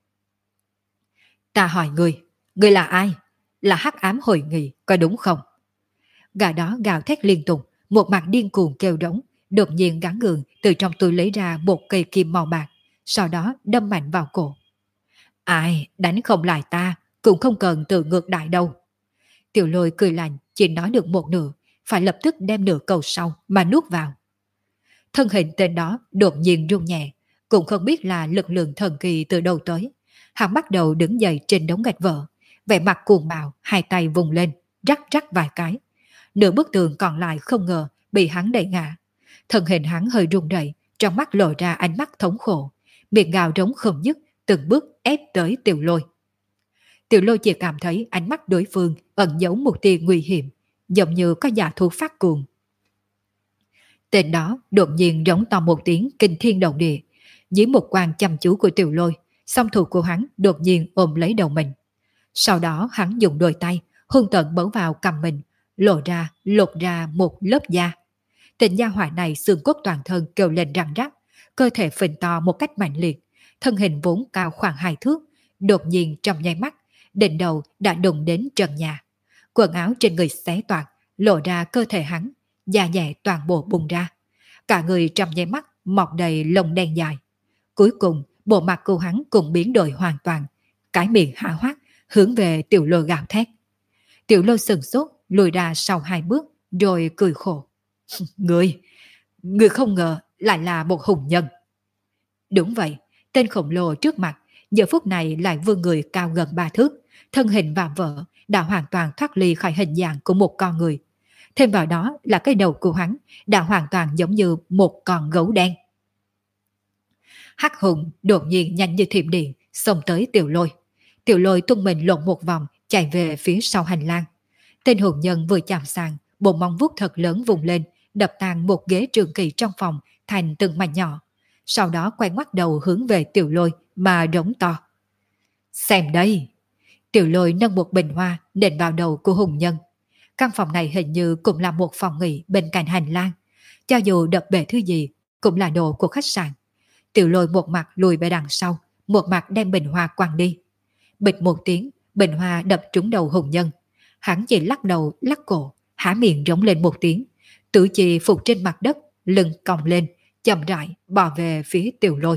Ta hỏi ngươi là ai? Là hắc ám hồi nghị, có đúng không? Gã đó gào thét liên tục, một mặt điên cuồng kêu đống, đột nhiên gắng gượng từ trong túi lấy ra một cây kim màu bạc, sau đó đâm mạnh vào cổ. Ai, đánh không lại ta, cũng không cần tự ngược đại đâu. Tiểu Lôi cười lạnh, chỉ nói được một nửa, phải lập tức đem nửa cầu sau mà nuốt vào. Thân hình tên đó đột nhiên run nhẹ, cũng không biết là lực lượng thần kỳ từ đâu tới. Hắn bắt đầu đứng dậy trên đống gạch vỡ, vẻ mặt cuồng bạo, hai tay vùng lên, rắc rắc vài cái. Nửa bức tường còn lại không ngờ bị hắn đẩy ngã. Thân hình hắn hơi run rẩy, trong mắt lộ ra ánh mắt thống khổ, miệng gào rống không dứt, từng bước ép tới Tiểu Lôi. Tiểu Lôi chỉ cảm thấy ánh mắt đối phương ẩn giấu một tia nguy hiểm, giống như có giả thú phát cuồng. Tên đó đột nhiên rống to một tiếng kinh thiên động địa, Dưới một quan chăm chú của Tiểu Lôi, song thủ của hắn đột nhiên ôm lấy đầu mình. Sau đó hắn dùng đôi tay hung tợn bấu vào cằm mình, lột ra một lớp da. Tên gia hỏa này xương cốt toàn thân kêu lên răng rắc, cơ thể phình to một cách mạnh liệt, thân hình vốn cao khoảng 2 thước, đột nhiên trong nháy mắt, đỉnh đầu đã đụng đến trần nhà. Quần áo trên người xé toạc, lộ ra cơ thể hắn, da dẻ toàn bộ bùng ra. Cả người trong nháy mắt mọc đầy lông đen dài. Cuối cùng, bộ mặt của hắn cũng biến đổi hoàn toàn, cái miệng hạ hoác, hướng về Tiểu Lôi gào thét. Tiểu Lôi sừng sốt, lùi ra sau 2 bước, rồi cười khổ. Người không ngờ lại là một hùng nhân. Đúng vậy, tên khổng lồ trước mặt, giờ phút này lại vươn người cao gần 3 thước, thân hình vạm vỡ đã hoàn toàn thoát ly khỏi hình dạng của một con người. Thêm vào đó là cái đầu của hắn đã hoàn toàn giống như một con gấu đen. Hắc hùng đột nhiên nhanh như thiểm điện xông tới Tiểu Lôi. Tiểu Lôi tung mình lộn một vòng chạy về phía sau hành lang. Tên hùng nhân vừa chạm sàn, bộ móng vuốt thật lớn vùng lên, đập tan một ghế trường kỳ trong phòng thành từng mảnh nhỏ. Sau đó quay ngoắt đầu hướng về Tiểu Lôi mà rống to. Xem đây! Tiểu Lôi nâng một bình hoa nện vào đầu của hùng nhân. Căn phòng này hình như cũng là một phòng nghỉ bên cạnh hành lang. Cho dù đập bể thứ gì, cũng là đồ của khách sạn. Tiểu Lôi một mặt lùi về đằng sau, một mặt đem bình hoa quăng đi. Bịch một tiếng, bình hoa đập trúng đầu hùng nhân. Hắn chỉ lắc đầu, lắc cổ, há miệng rống lên một tiếng. Tử chi phục trên mặt đất, lưng còng lên, chậm rãi bò về phía Tiểu Lôi.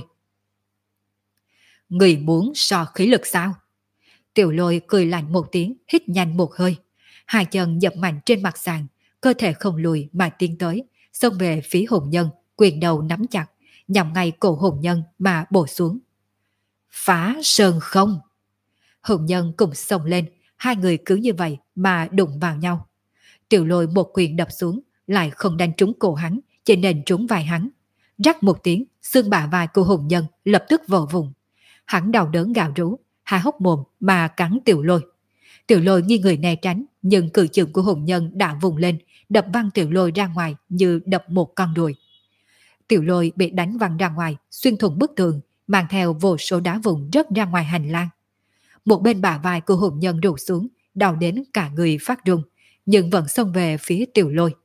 Người muốn so khí lực sao? Tiểu Lôi cười lạnh một tiếng, hít nhanh một hơi. Hai chân dập mạnh trên mặt sàn, cơ thể không lùi mà tiến tới, xông về phía hùng nhân, quyền đầu nắm chặt, nhằm ngay cổ hùng nhân mà bổ xuống. Phá sơn không! Hùng nhân cùng xông lên, hai người cứ như vậy mà đụng vào nhau. Tiểu Lôi một quyền đập xuống, lại không đánh trúng cổ hắn, chỉ nền trúng vai hắn. Rắc một tiếng, xương bả vai của hùng nhân lập tức vỡ vùng. Hắn đau đớn gào rú, há hốc mồm mà cắn Tiểu Lôi. Tiểu Lôi nghiêng người né tránh, nhưng cự chưởng của hùng nhân đã vùng lên, đập văng Tiểu Lôi ra ngoài như đập một con ruồi. Tiểu Lôi bị đánh văng ra ngoài, xuyên thủng bức tường, mang theo vô số đá vụn rớt ra ngoài hành lang. Một bên bả vai của hùng nhân rụt xuống, đau đến cả người phát run, nhưng vẫn xông về phía Tiểu Lôi.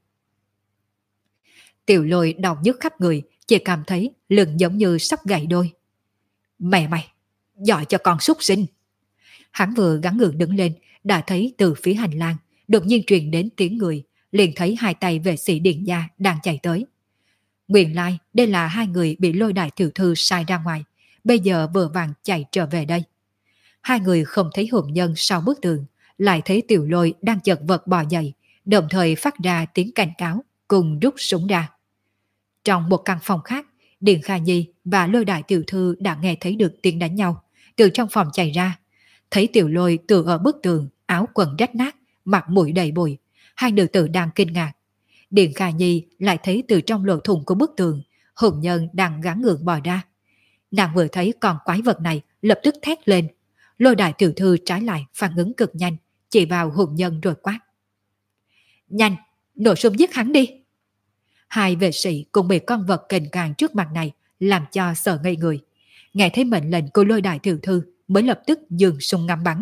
Tiểu Lôi đau nhức khắp người, chỉ cảm thấy lưng giống như sắp gãy đôi. Mày, giỏi cho con súc sinh! Hắn vừa gắng gượng đứng lên, đã thấy từ phía hành lang đột nhiên truyền đến tiếng người, liền thấy hai tay vệ sĩ điện gia đang chạy tới. Nguyên lai đây là hai người bị Lôi đại tiểu thư sai ra ngoài, bây giờ vừa vàng chạy trở về đây. Hai người không thấy hùng nhân sau bức tường, lại thấy Tiểu Lôi đang chật vật bò dậy, đồng thời phát ra tiếng cảnh cáo, cùng rút súng ra. Trong một căn phòng khác, Điền Kha Nhi và Lôi đại tiểu thư đã nghe thấy được tiếng đánh nhau, từ trong phòng chạy ra. Thấy Tiểu Lôi tựa ở bức tường, áo quần rách nát, mặt mũi đầy bụi, hai nữ tử đang kinh ngạc. Điền Kha Nhi lại thấy từ trong lỗ thủng của bức tường, hùng nhân đang gắng gượng bò ra. Nàng vừa thấy con quái vật này, lập tức thét lên. Lôi đại tiểu thư trái lại phản ứng cực nhanh, chỉ vào hùng nhân rồi quát. Nhanh, nổ súng giết hắn đi! Hai vệ sĩ cùng bị con vật kềnh càng trước mặt này làm cho sợ ngây người. Nghe thấy mệnh lệnh của Lôi đại tiểu thư mới lập tức dừng súng ngắm bắn.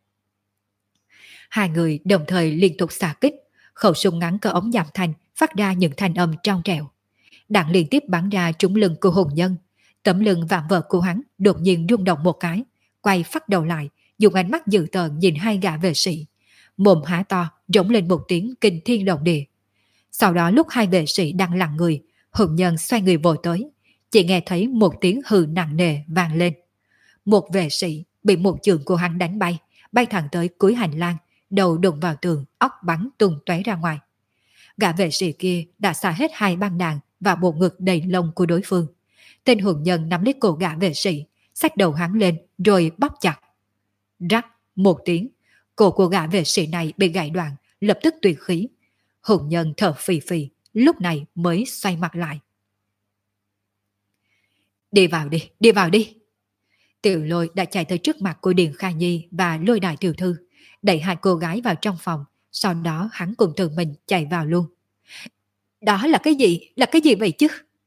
Hai người đồng thời liên tục xạ kích, khẩu súng ngắn có ống giảm thanh phát ra những thanh âm trong trẻo. Đạn liên tiếp bắn ra trúng lưng của hùng nhân. Tấm lưng vạm vỡ của hắn đột nhiên rung động một cái, quay phát đầu lại, dùng ánh mắt dữ tợn nhìn hai gã vệ sĩ. Mồm há to, rống lên một tiếng kinh thiên động địa. Sau đó lúc hai vệ sĩ đang lặng người, hùng nhân xoay người vội tới, chỉ nghe thấy một tiếng hừ nặng nề vang lên. Một vệ sĩ bị một chưởng của hắn đánh bay, bay thẳng tới cuối hành lang, đầu đụng vào tường, óc bắn tung tóe ra ngoài. Gã vệ sĩ kia đã xả hết hai băng đạn vào bộ ngực đầy lông của đối phương. Tên hùng nhân nắm lấy cổ gã vệ sĩ, xách đầu hắn lên rồi bóp chặt. Rắc một tiếng, cổ của gã vệ sĩ này bị gãy đoạn, lập tức tuyệt khí. Hùng nhân thở phì phì, lúc này mới xoay mặt lại. Đi vào đi! Tiểu Lôi đã chạy tới trước mặt của Điền Kha Nhi và Lôi đại tiểu thư, đẩy hai cô gái vào trong phòng, sau đó hắn cùng tự mình chạy vào luôn. Đó là cái gì? Là cái gì vậy chứ?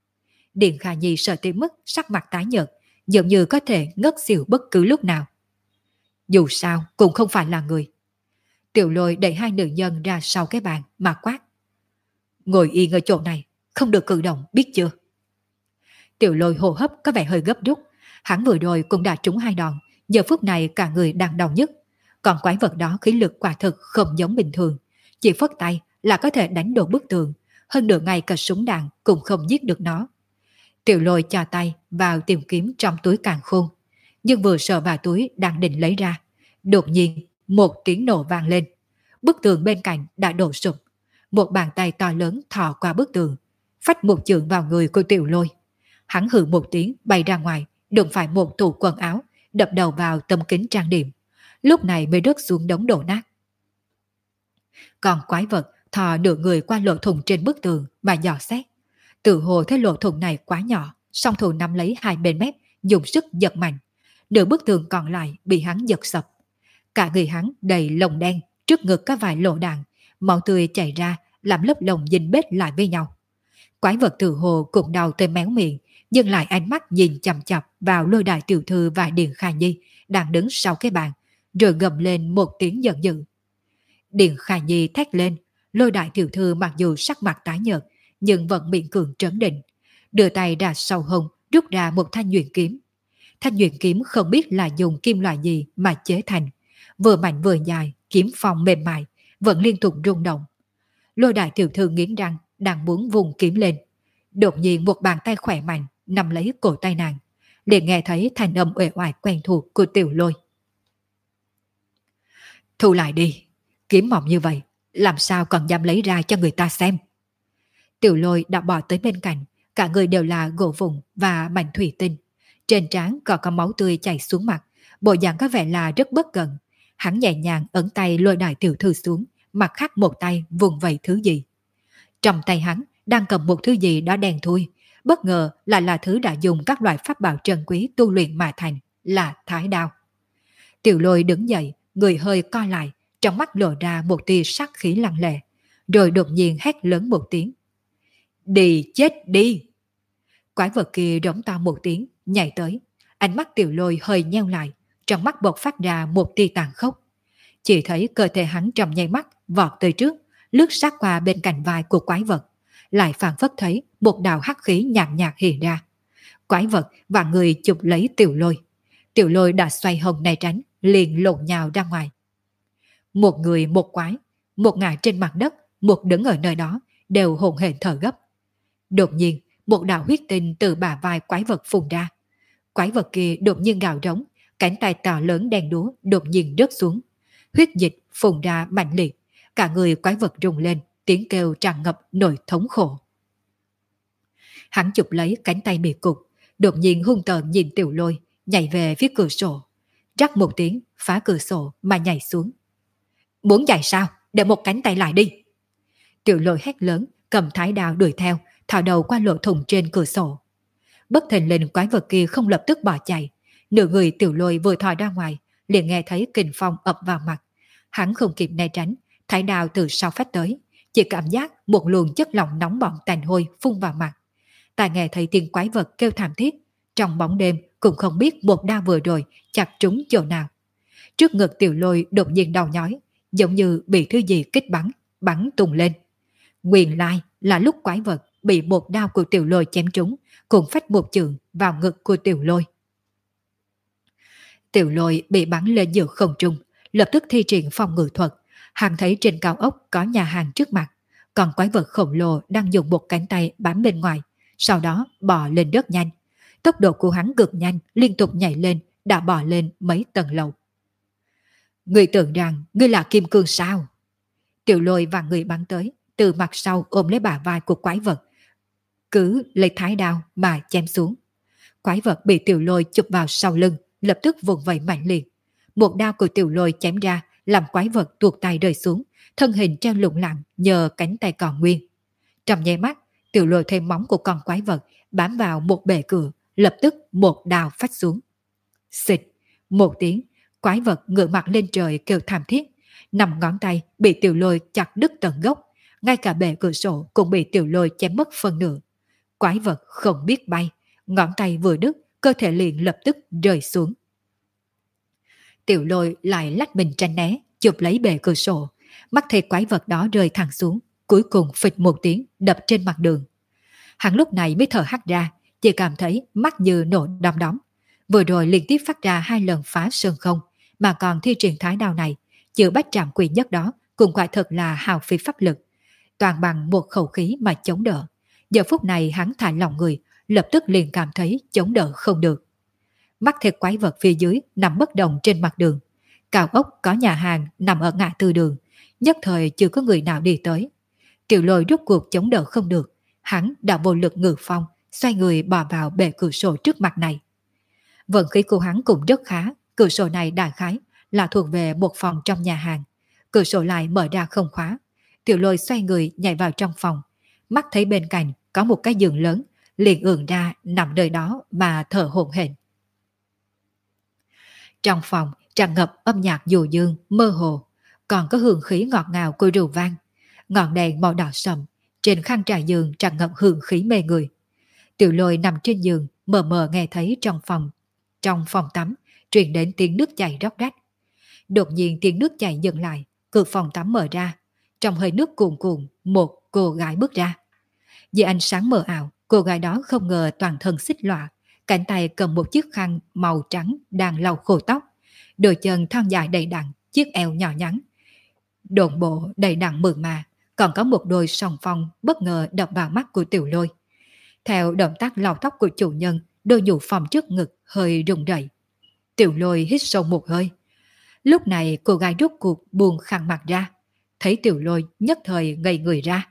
Điện Khả Nhi sợ tới mức sắc mặt tái nhợt, giống như có thể ngất xỉu bất cứ lúc nào. Dù sao cũng không phải là người. Tiểu Lôi đẩy hai nữ nhân ra sau cái bàn mà quát. Ngồi yên ở chỗ này, không được cử động, biết chưa? Tiểu Lôi hô hấp có vẻ hơi gấp rút, hắn vừa rồi cũng đã trúng hai đòn, giờ phút này cả người đang đau nhức. Còn quái vật đó khí lực quả thực không giống bình thường, chỉ phất tay là có thể đánh đổ bức tường, hơn nửa ngày cả súng đạn cũng không giết được nó. Tiểu Lôi chà tay vào tìm kiếm trong túi càn khôn, nhưng vừa sờ vào túi đang định lấy ra, đột nhiên một tiếng nổ vang lên. Bức tường bên cạnh đã đổ sụp, một bàn tay to lớn thò qua bức tường, phách một chưởng vào người của Tiểu Lôi. Hắn hừ một tiếng bay ra ngoài, đụng phải một tủ quần áo, đập đầu vào tấm kính trang điểm, lúc này mới rớt xuống đống đổ nát. Còn quái vật thò nửa người qua lỗ thủng trên bức tường mà dò xét. Tự hồ thấy lỗ thủng này quá nhỏ, song thủ nắm lấy hai bên mép, dùng sức giật mạnh. Nửa bức tường còn lại bị hắn giật sập. Cả người hắn đầy lồng đen, trước ngực có vài lỗ đạn, máu tươi chảy ra làm lớp lồng dính bết lại với nhau. Quái vật tự hồ cũng đau tới méo miệng, nhưng lại ánh mắt nhìn chằm chằm vào Lôi Đại tiểu thư và Điện Khả Nhi đang đứng sau cái bàn, rồi gầm lên một tiếng giận dữ. Điện Khả Nhi thét lên, Lôi Đại tiểu thư mặc dù sắc mặt tái nhợt, nhưng vẫn miệng cường trấn định, đưa tay ra sau hông rút ra một thanh nhuyễn kiếm. Thanh nhuyễn kiếm không biết là dùng kim loại gì mà chế thành, vừa mạnh vừa dài, kiếm phong mềm mại, vẫn liên tục rung động. Lôi Đại tiểu thư nghiến răng, đang muốn vùng kiếm lên. Đột nhiên một bàn tay khỏe mạnh nắm lấy cổ tay nàng, liền nghe thấy thanh âm uể oải quen thuộc của Tiểu Lôi. Thu lại đi, kiếm mỏng như vậy, làm sao còn dám lấy ra cho người ta xem. Tiểu Lôi đã bỏ tới bên cạnh, cả người đều là gỗ vụn và mảnh thủy tinh. Trên trán còn có máu tươi chảy xuống mặt, bộ dạng có vẻ là rất bất cẩn. Hắn nhẹ nhàng ấn tay Lôi Đại tiểu thư xuống, mặt khác một tay vùng vẫy thứ gì. Trong tay hắn đang cầm một thứ gì đó đen thui, bất ngờ lại là thứ đã dùng các loại pháp bảo trân quý tu luyện mà thành, là thái đao. Tiểu Lôi đứng dậy, người hơi co lại, trong mắt lộ ra một tia sát khí lăng lệ, rồi đột nhiên hét lớn một tiếng. Đi chết đi! Quái vật kia rống to một tiếng, nhảy tới. Ánh mắt Tiểu Lôi hơi nheo lại, trong mắt bộc phát ra một tia tàn khốc. Chỉ thấy cơ thể hắn trong nháy mắt vọt tới trước, lướt sát qua bên cạnh vai của quái vật, lại phảng phất thấy một đạo hắc khí nhạt nhạt hiện ra. Quái vật và người chụp lấy Tiểu Lôi. Tiểu Lôi đã xoay hông né tránh, liền lộn nhào ra ngoài. Một người một quái, một ngã trên mặt đất, một đứng ở nơi đó, đều hồn hển thở gấp. Đột nhiên, một đạo huyết tinh từ bả vai quái vật phun ra. Quái vật kia đột nhiên gào rống, cánh tay to lớn đen đúa đột nhiên rớt xuống. Huyết dịch phun ra mạnh liệt, cả người quái vật rung lên, tiếng kêu tràn ngập nỗi thống khổ. Hắn chụp lấy cánh tay bị cục, đột nhiên hung tợn nhìn Tiểu Lôi, nhảy về phía cửa sổ. Rắc một tiếng, phá cửa sổ mà nhảy xuống. Muốn chạy sao? Để một cánh tay lại đi! Tiểu Lôi hét lớn, cầm thái đao đuổi theo, thò đầu qua lỗ thủng trên cửa sổ. Bất thình lình quái vật kia không lập tức bỏ chạy. Nửa người Tiểu Lôi vừa thò ra ngoài, liền nghe thấy kình phong ập vào mặt. Hắn không kịp né tránh, thái đao từ sau phách tới, chỉ cảm giác một luồng chất lỏng nóng bỏng tanh hôi phun vào mặt. Tai nghe thấy tiếng quái vật kêu thảm thiết, trong bóng đêm cũng không biết một đao vừa rồi chặt trúng chỗ nào. Trước ngực Tiểu Lôi đột nhiên đau nhói, giống như bị thứ gì kích bắn, bắn tung lên. Nguyên lai là lúc quái vật bị một đao của Tiểu Lôi chém trúng, cũng phách một chưởng vào ngực của Tiểu Lôi. Tiểu Lôi bị bắn lên giữa không trung, lập tức thi triển phòng ngự thuật. Hắn thấy trên cao ốc có nhà hàng trước mặt, còn quái vật khổng lồ đang dùng một cánh tay bám bên ngoài, sau đó bò lên rất nhanh. Tốc độ của hắn cực nhanh, liên tục nhảy lên, đã bò lên mấy tầng lầu. Ngươi tưởng rằng ngươi là kim cương sao? Tiểu Lôi và người bắn tới, từ mặt sau ôm lấy bả vai của quái vật, cứ lấy thái đao mà chém xuống. Quái vật bị Tiểu Lôi chụp vào sau lưng, lập tức vùng vẫy mạnh liệt. Một đao của Tiểu Lôi chém ra, làm quái vật tuột tay rơi xuống, thân hình treo lủng lẳng nhờ cánh tay còn nguyên. Trong nháy mắt, Tiểu Lôi thêm móng của con quái vật bám vào một bệ cửa, lập tức một đao phách xuống. Xịt, một tiếng, quái vật ngửa mặt lên trời kêu thảm thiết, 5 ngón tay bị Tiểu Lôi chặt đứt tận gốc, ngay cả bệ cửa sổ cũng bị Tiểu Lôi chém mất phần nửa. quái vật không biết bay, ngón tay vừa đứt, cơ thể liền lập tức rơi xuống. Tiểu Lôi lại lách mình tránh né, chụp lấy bề cửa sổ, mắt thấy quái vật đó rơi thẳng xuống, cuối cùng phịch một tiếng đập trên mặt đường. Hắn lúc này mới thở hắt ra, chỉ cảm thấy mắt như nổ đom đóm. Vừa rồi liên tiếp phát ra 2 lần phá sơn không, mà còn thi triển thái đao này, chữa bách trạm quỷ nhất đó cũng quả thật là hào phí pháp lực, toàn bằng một khẩu khí mà chống đỡ. Giờ phút này hắn thả lòng người, lập tức liền cảm thấy chống đỡ không được. Mắt thấy quái vật phía dưới nằm bất động trên mặt đường. Cao ốc có nhà hàng nằm ở ngã tư đường, nhất thời chưa có người nào đi tới. Tiểu Lôi rút cuộc chống đỡ không được, hắn đã vô lực ngự phong, xoay người bò vào bề cửa sổ trước mặt này. Vận khí của hắn cũng rất khá, cửa sổ này đại khái là thuộc về một phòng trong nhà hàng. Cửa sổ lại mở ra không khóa. Tiểu Lôi xoay người nhảy vào trong phòng, mắt thấy bên cạnh có một cái giường lớn, liền ườn ra nằm nơi đó mà thở hổn hển. Trong phòng tràn ngập âm nhạc du dương mơ hồ, còn có hương khí ngọt ngào của rượu vang. Ngọn đèn màu đỏ sậm trên khăn trải giường tràn ngập hương khí mê người. Tiểu Lôi nằm trên giường, mờ mờ nghe thấy trong phòng tắm truyền đến tiếng nước chảy róc rách. Đột nhiên tiếng nước chảy dừng lại, cửa phòng tắm mở ra, trong hơi nước cuồn cuộn một cô gái bước ra. Dưới ánh sáng mờ ảo, cô gái đó không ngờ toàn thân xích lọa, cánh tay cầm một chiếc khăn màu trắng đang lau khô tóc, đôi chân thon dài đầy đặn, chiếc eo nhỏ nhắn, độn bộ đầy đặn mượt mà, còn có một đôi song phong bất ngờ đập vào mắt của Tiểu Lôi. Theo động tác lau tóc của chủ nhân, đôi nhũ phòng trước ngực hơi rung rẩy. Tiểu Lôi hít sâu một hơi. Lúc này cô gái rút cuộc buông khăn mặt ra, thấy Tiểu Lôi nhất thời ngây người ra.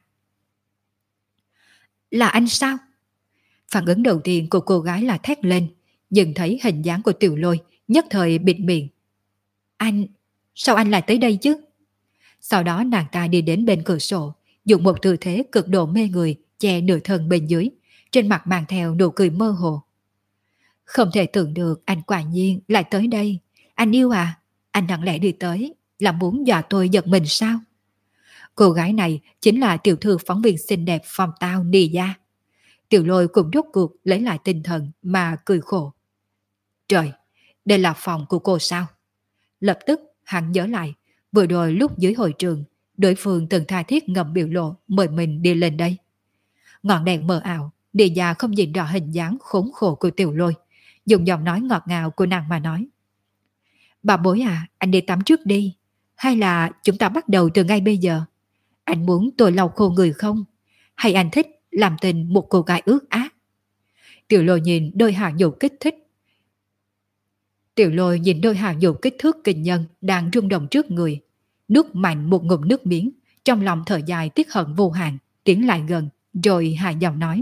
Là anh sao? Phản ứng đầu tiên của cô gái là thét lên, nhưng thấy hình dáng của Tiểu Lôi nhất thời bịt miệng. Anh, sao anh lại tới đây chứ? Sau đó nàng ta đi đến bên cửa sổ, dùng một tư thế cực độ mê người che nửa thân bên dưới, trên mặt mang theo nụ cười mơ hồ. Không thể tưởng được anh quả nhiên lại tới đây. Anh yêu à? Anh lặng lẽ đi tới là muốn dọa tôi giật mình sao? Cô gái này chính là tiểu thư phóng viên xinh đẹp phòng tao Nì Gia. Tiểu Lôi cũng rốt cuộc lấy lại tinh thần mà cười khổ. Trời, đây là phòng của cô sao? Lập tức hắn nhớ lại, vừa rồi lúc dưới hội trường, đối phương từng tha thiết ngầm biểu lộ mời mình đi lên đây. Ngọn đèn mờ ảo, Nì Gia không nhìn rõ hình dáng khốn khổ của Tiểu Lôi, dùng giọng nói ngọt ngào của nàng mà nói. Bà bối à, anh đi tắm trước đi. Hay là chúng ta bắt đầu từ ngay bây giờ? Anh muốn tôi lau khô người không? Hay anh thích làm tình một cô gái ước ác? Tiểu Lôi nhìn đôi hạ nhũ kích thích. Tiểu Lôi nhìn đôi hạ nhũ kích thước kinh nhân đang rung động trước người. Nuốt mạnh một ngụm nước miếng, trong lòng thở dài tiếc hận vô hạn, tiến lại gần, rồi hạ giọng nói.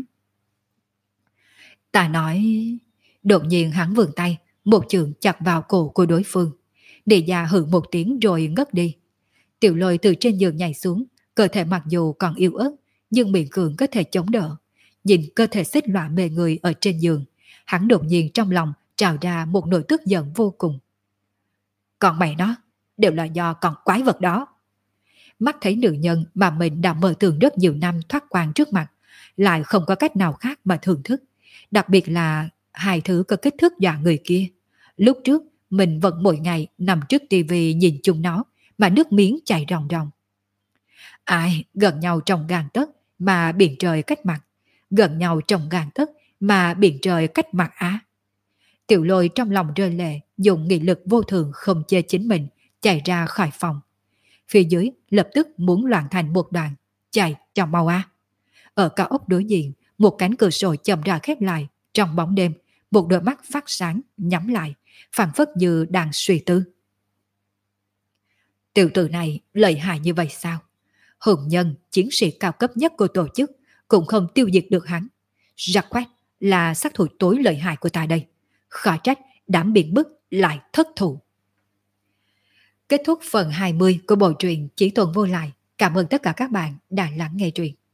Ta nói... Đột nhiên hắn vươn tay, một chưởng chặt vào cổ của đối phương. Nì Gia hừ một tiếng rồi ngất đi. Tiểu Lôi từ trên giường nhảy xuống, cơ thể mặc dù còn yếu ớt, nhưng miệng cường có thể chống đỡ. Nhìn cơ thể xích lọa mê người ở trên giường, hắn đột nhiên trong lòng trào ra một nỗi tức giận vô cùng. Còn mày nó, đều là do con quái vật đó. Mắt thấy nữ nhân mà mình đã mơ tưởng rất nhiều năm thoát quang trước mặt, lại không có cách nào khác mà thưởng thức. Đặc biệt là hai thứ có kích thước dọa người kia. Lúc trước, mình vẫn mỗi ngày nằm trước tivi nhìn chung nó, mà nước miếng chảy ròng ròng. Ai gần nhau trong gang tấc mà biển trời cách mặt, gần nhau trong gang tấc mà biển trời cách mặt á. Tiểu Lôi trong lòng rơi lệ, dùng nghị lực vô thường không chê chính mình, chạy ra khỏi phòng. Phía dưới lập tức muốn loạn thành một đoàn, chạy cho mau á. Ở cao ốc đối diện, một cánh cửa sổ chậm rãi khép lại, trong bóng đêm, một đôi mắt phát sáng nhắm lại, phảng phất như đang suy tư. Tiểu tử này lợi hại như vậy sao? Hùng nhân, chiến sĩ cao cấp nhất của tổ chức cũng không tiêu diệt được hắn. Jacques là sát thủ tối lợi hại của ta đây. Khó trách đám biện bức lại thất thủ. Kết thúc phần 20 của bộ truyện Chỉ Tuần Vô Lại. Cảm ơn tất cả các bạn đã lắng nghe truyện.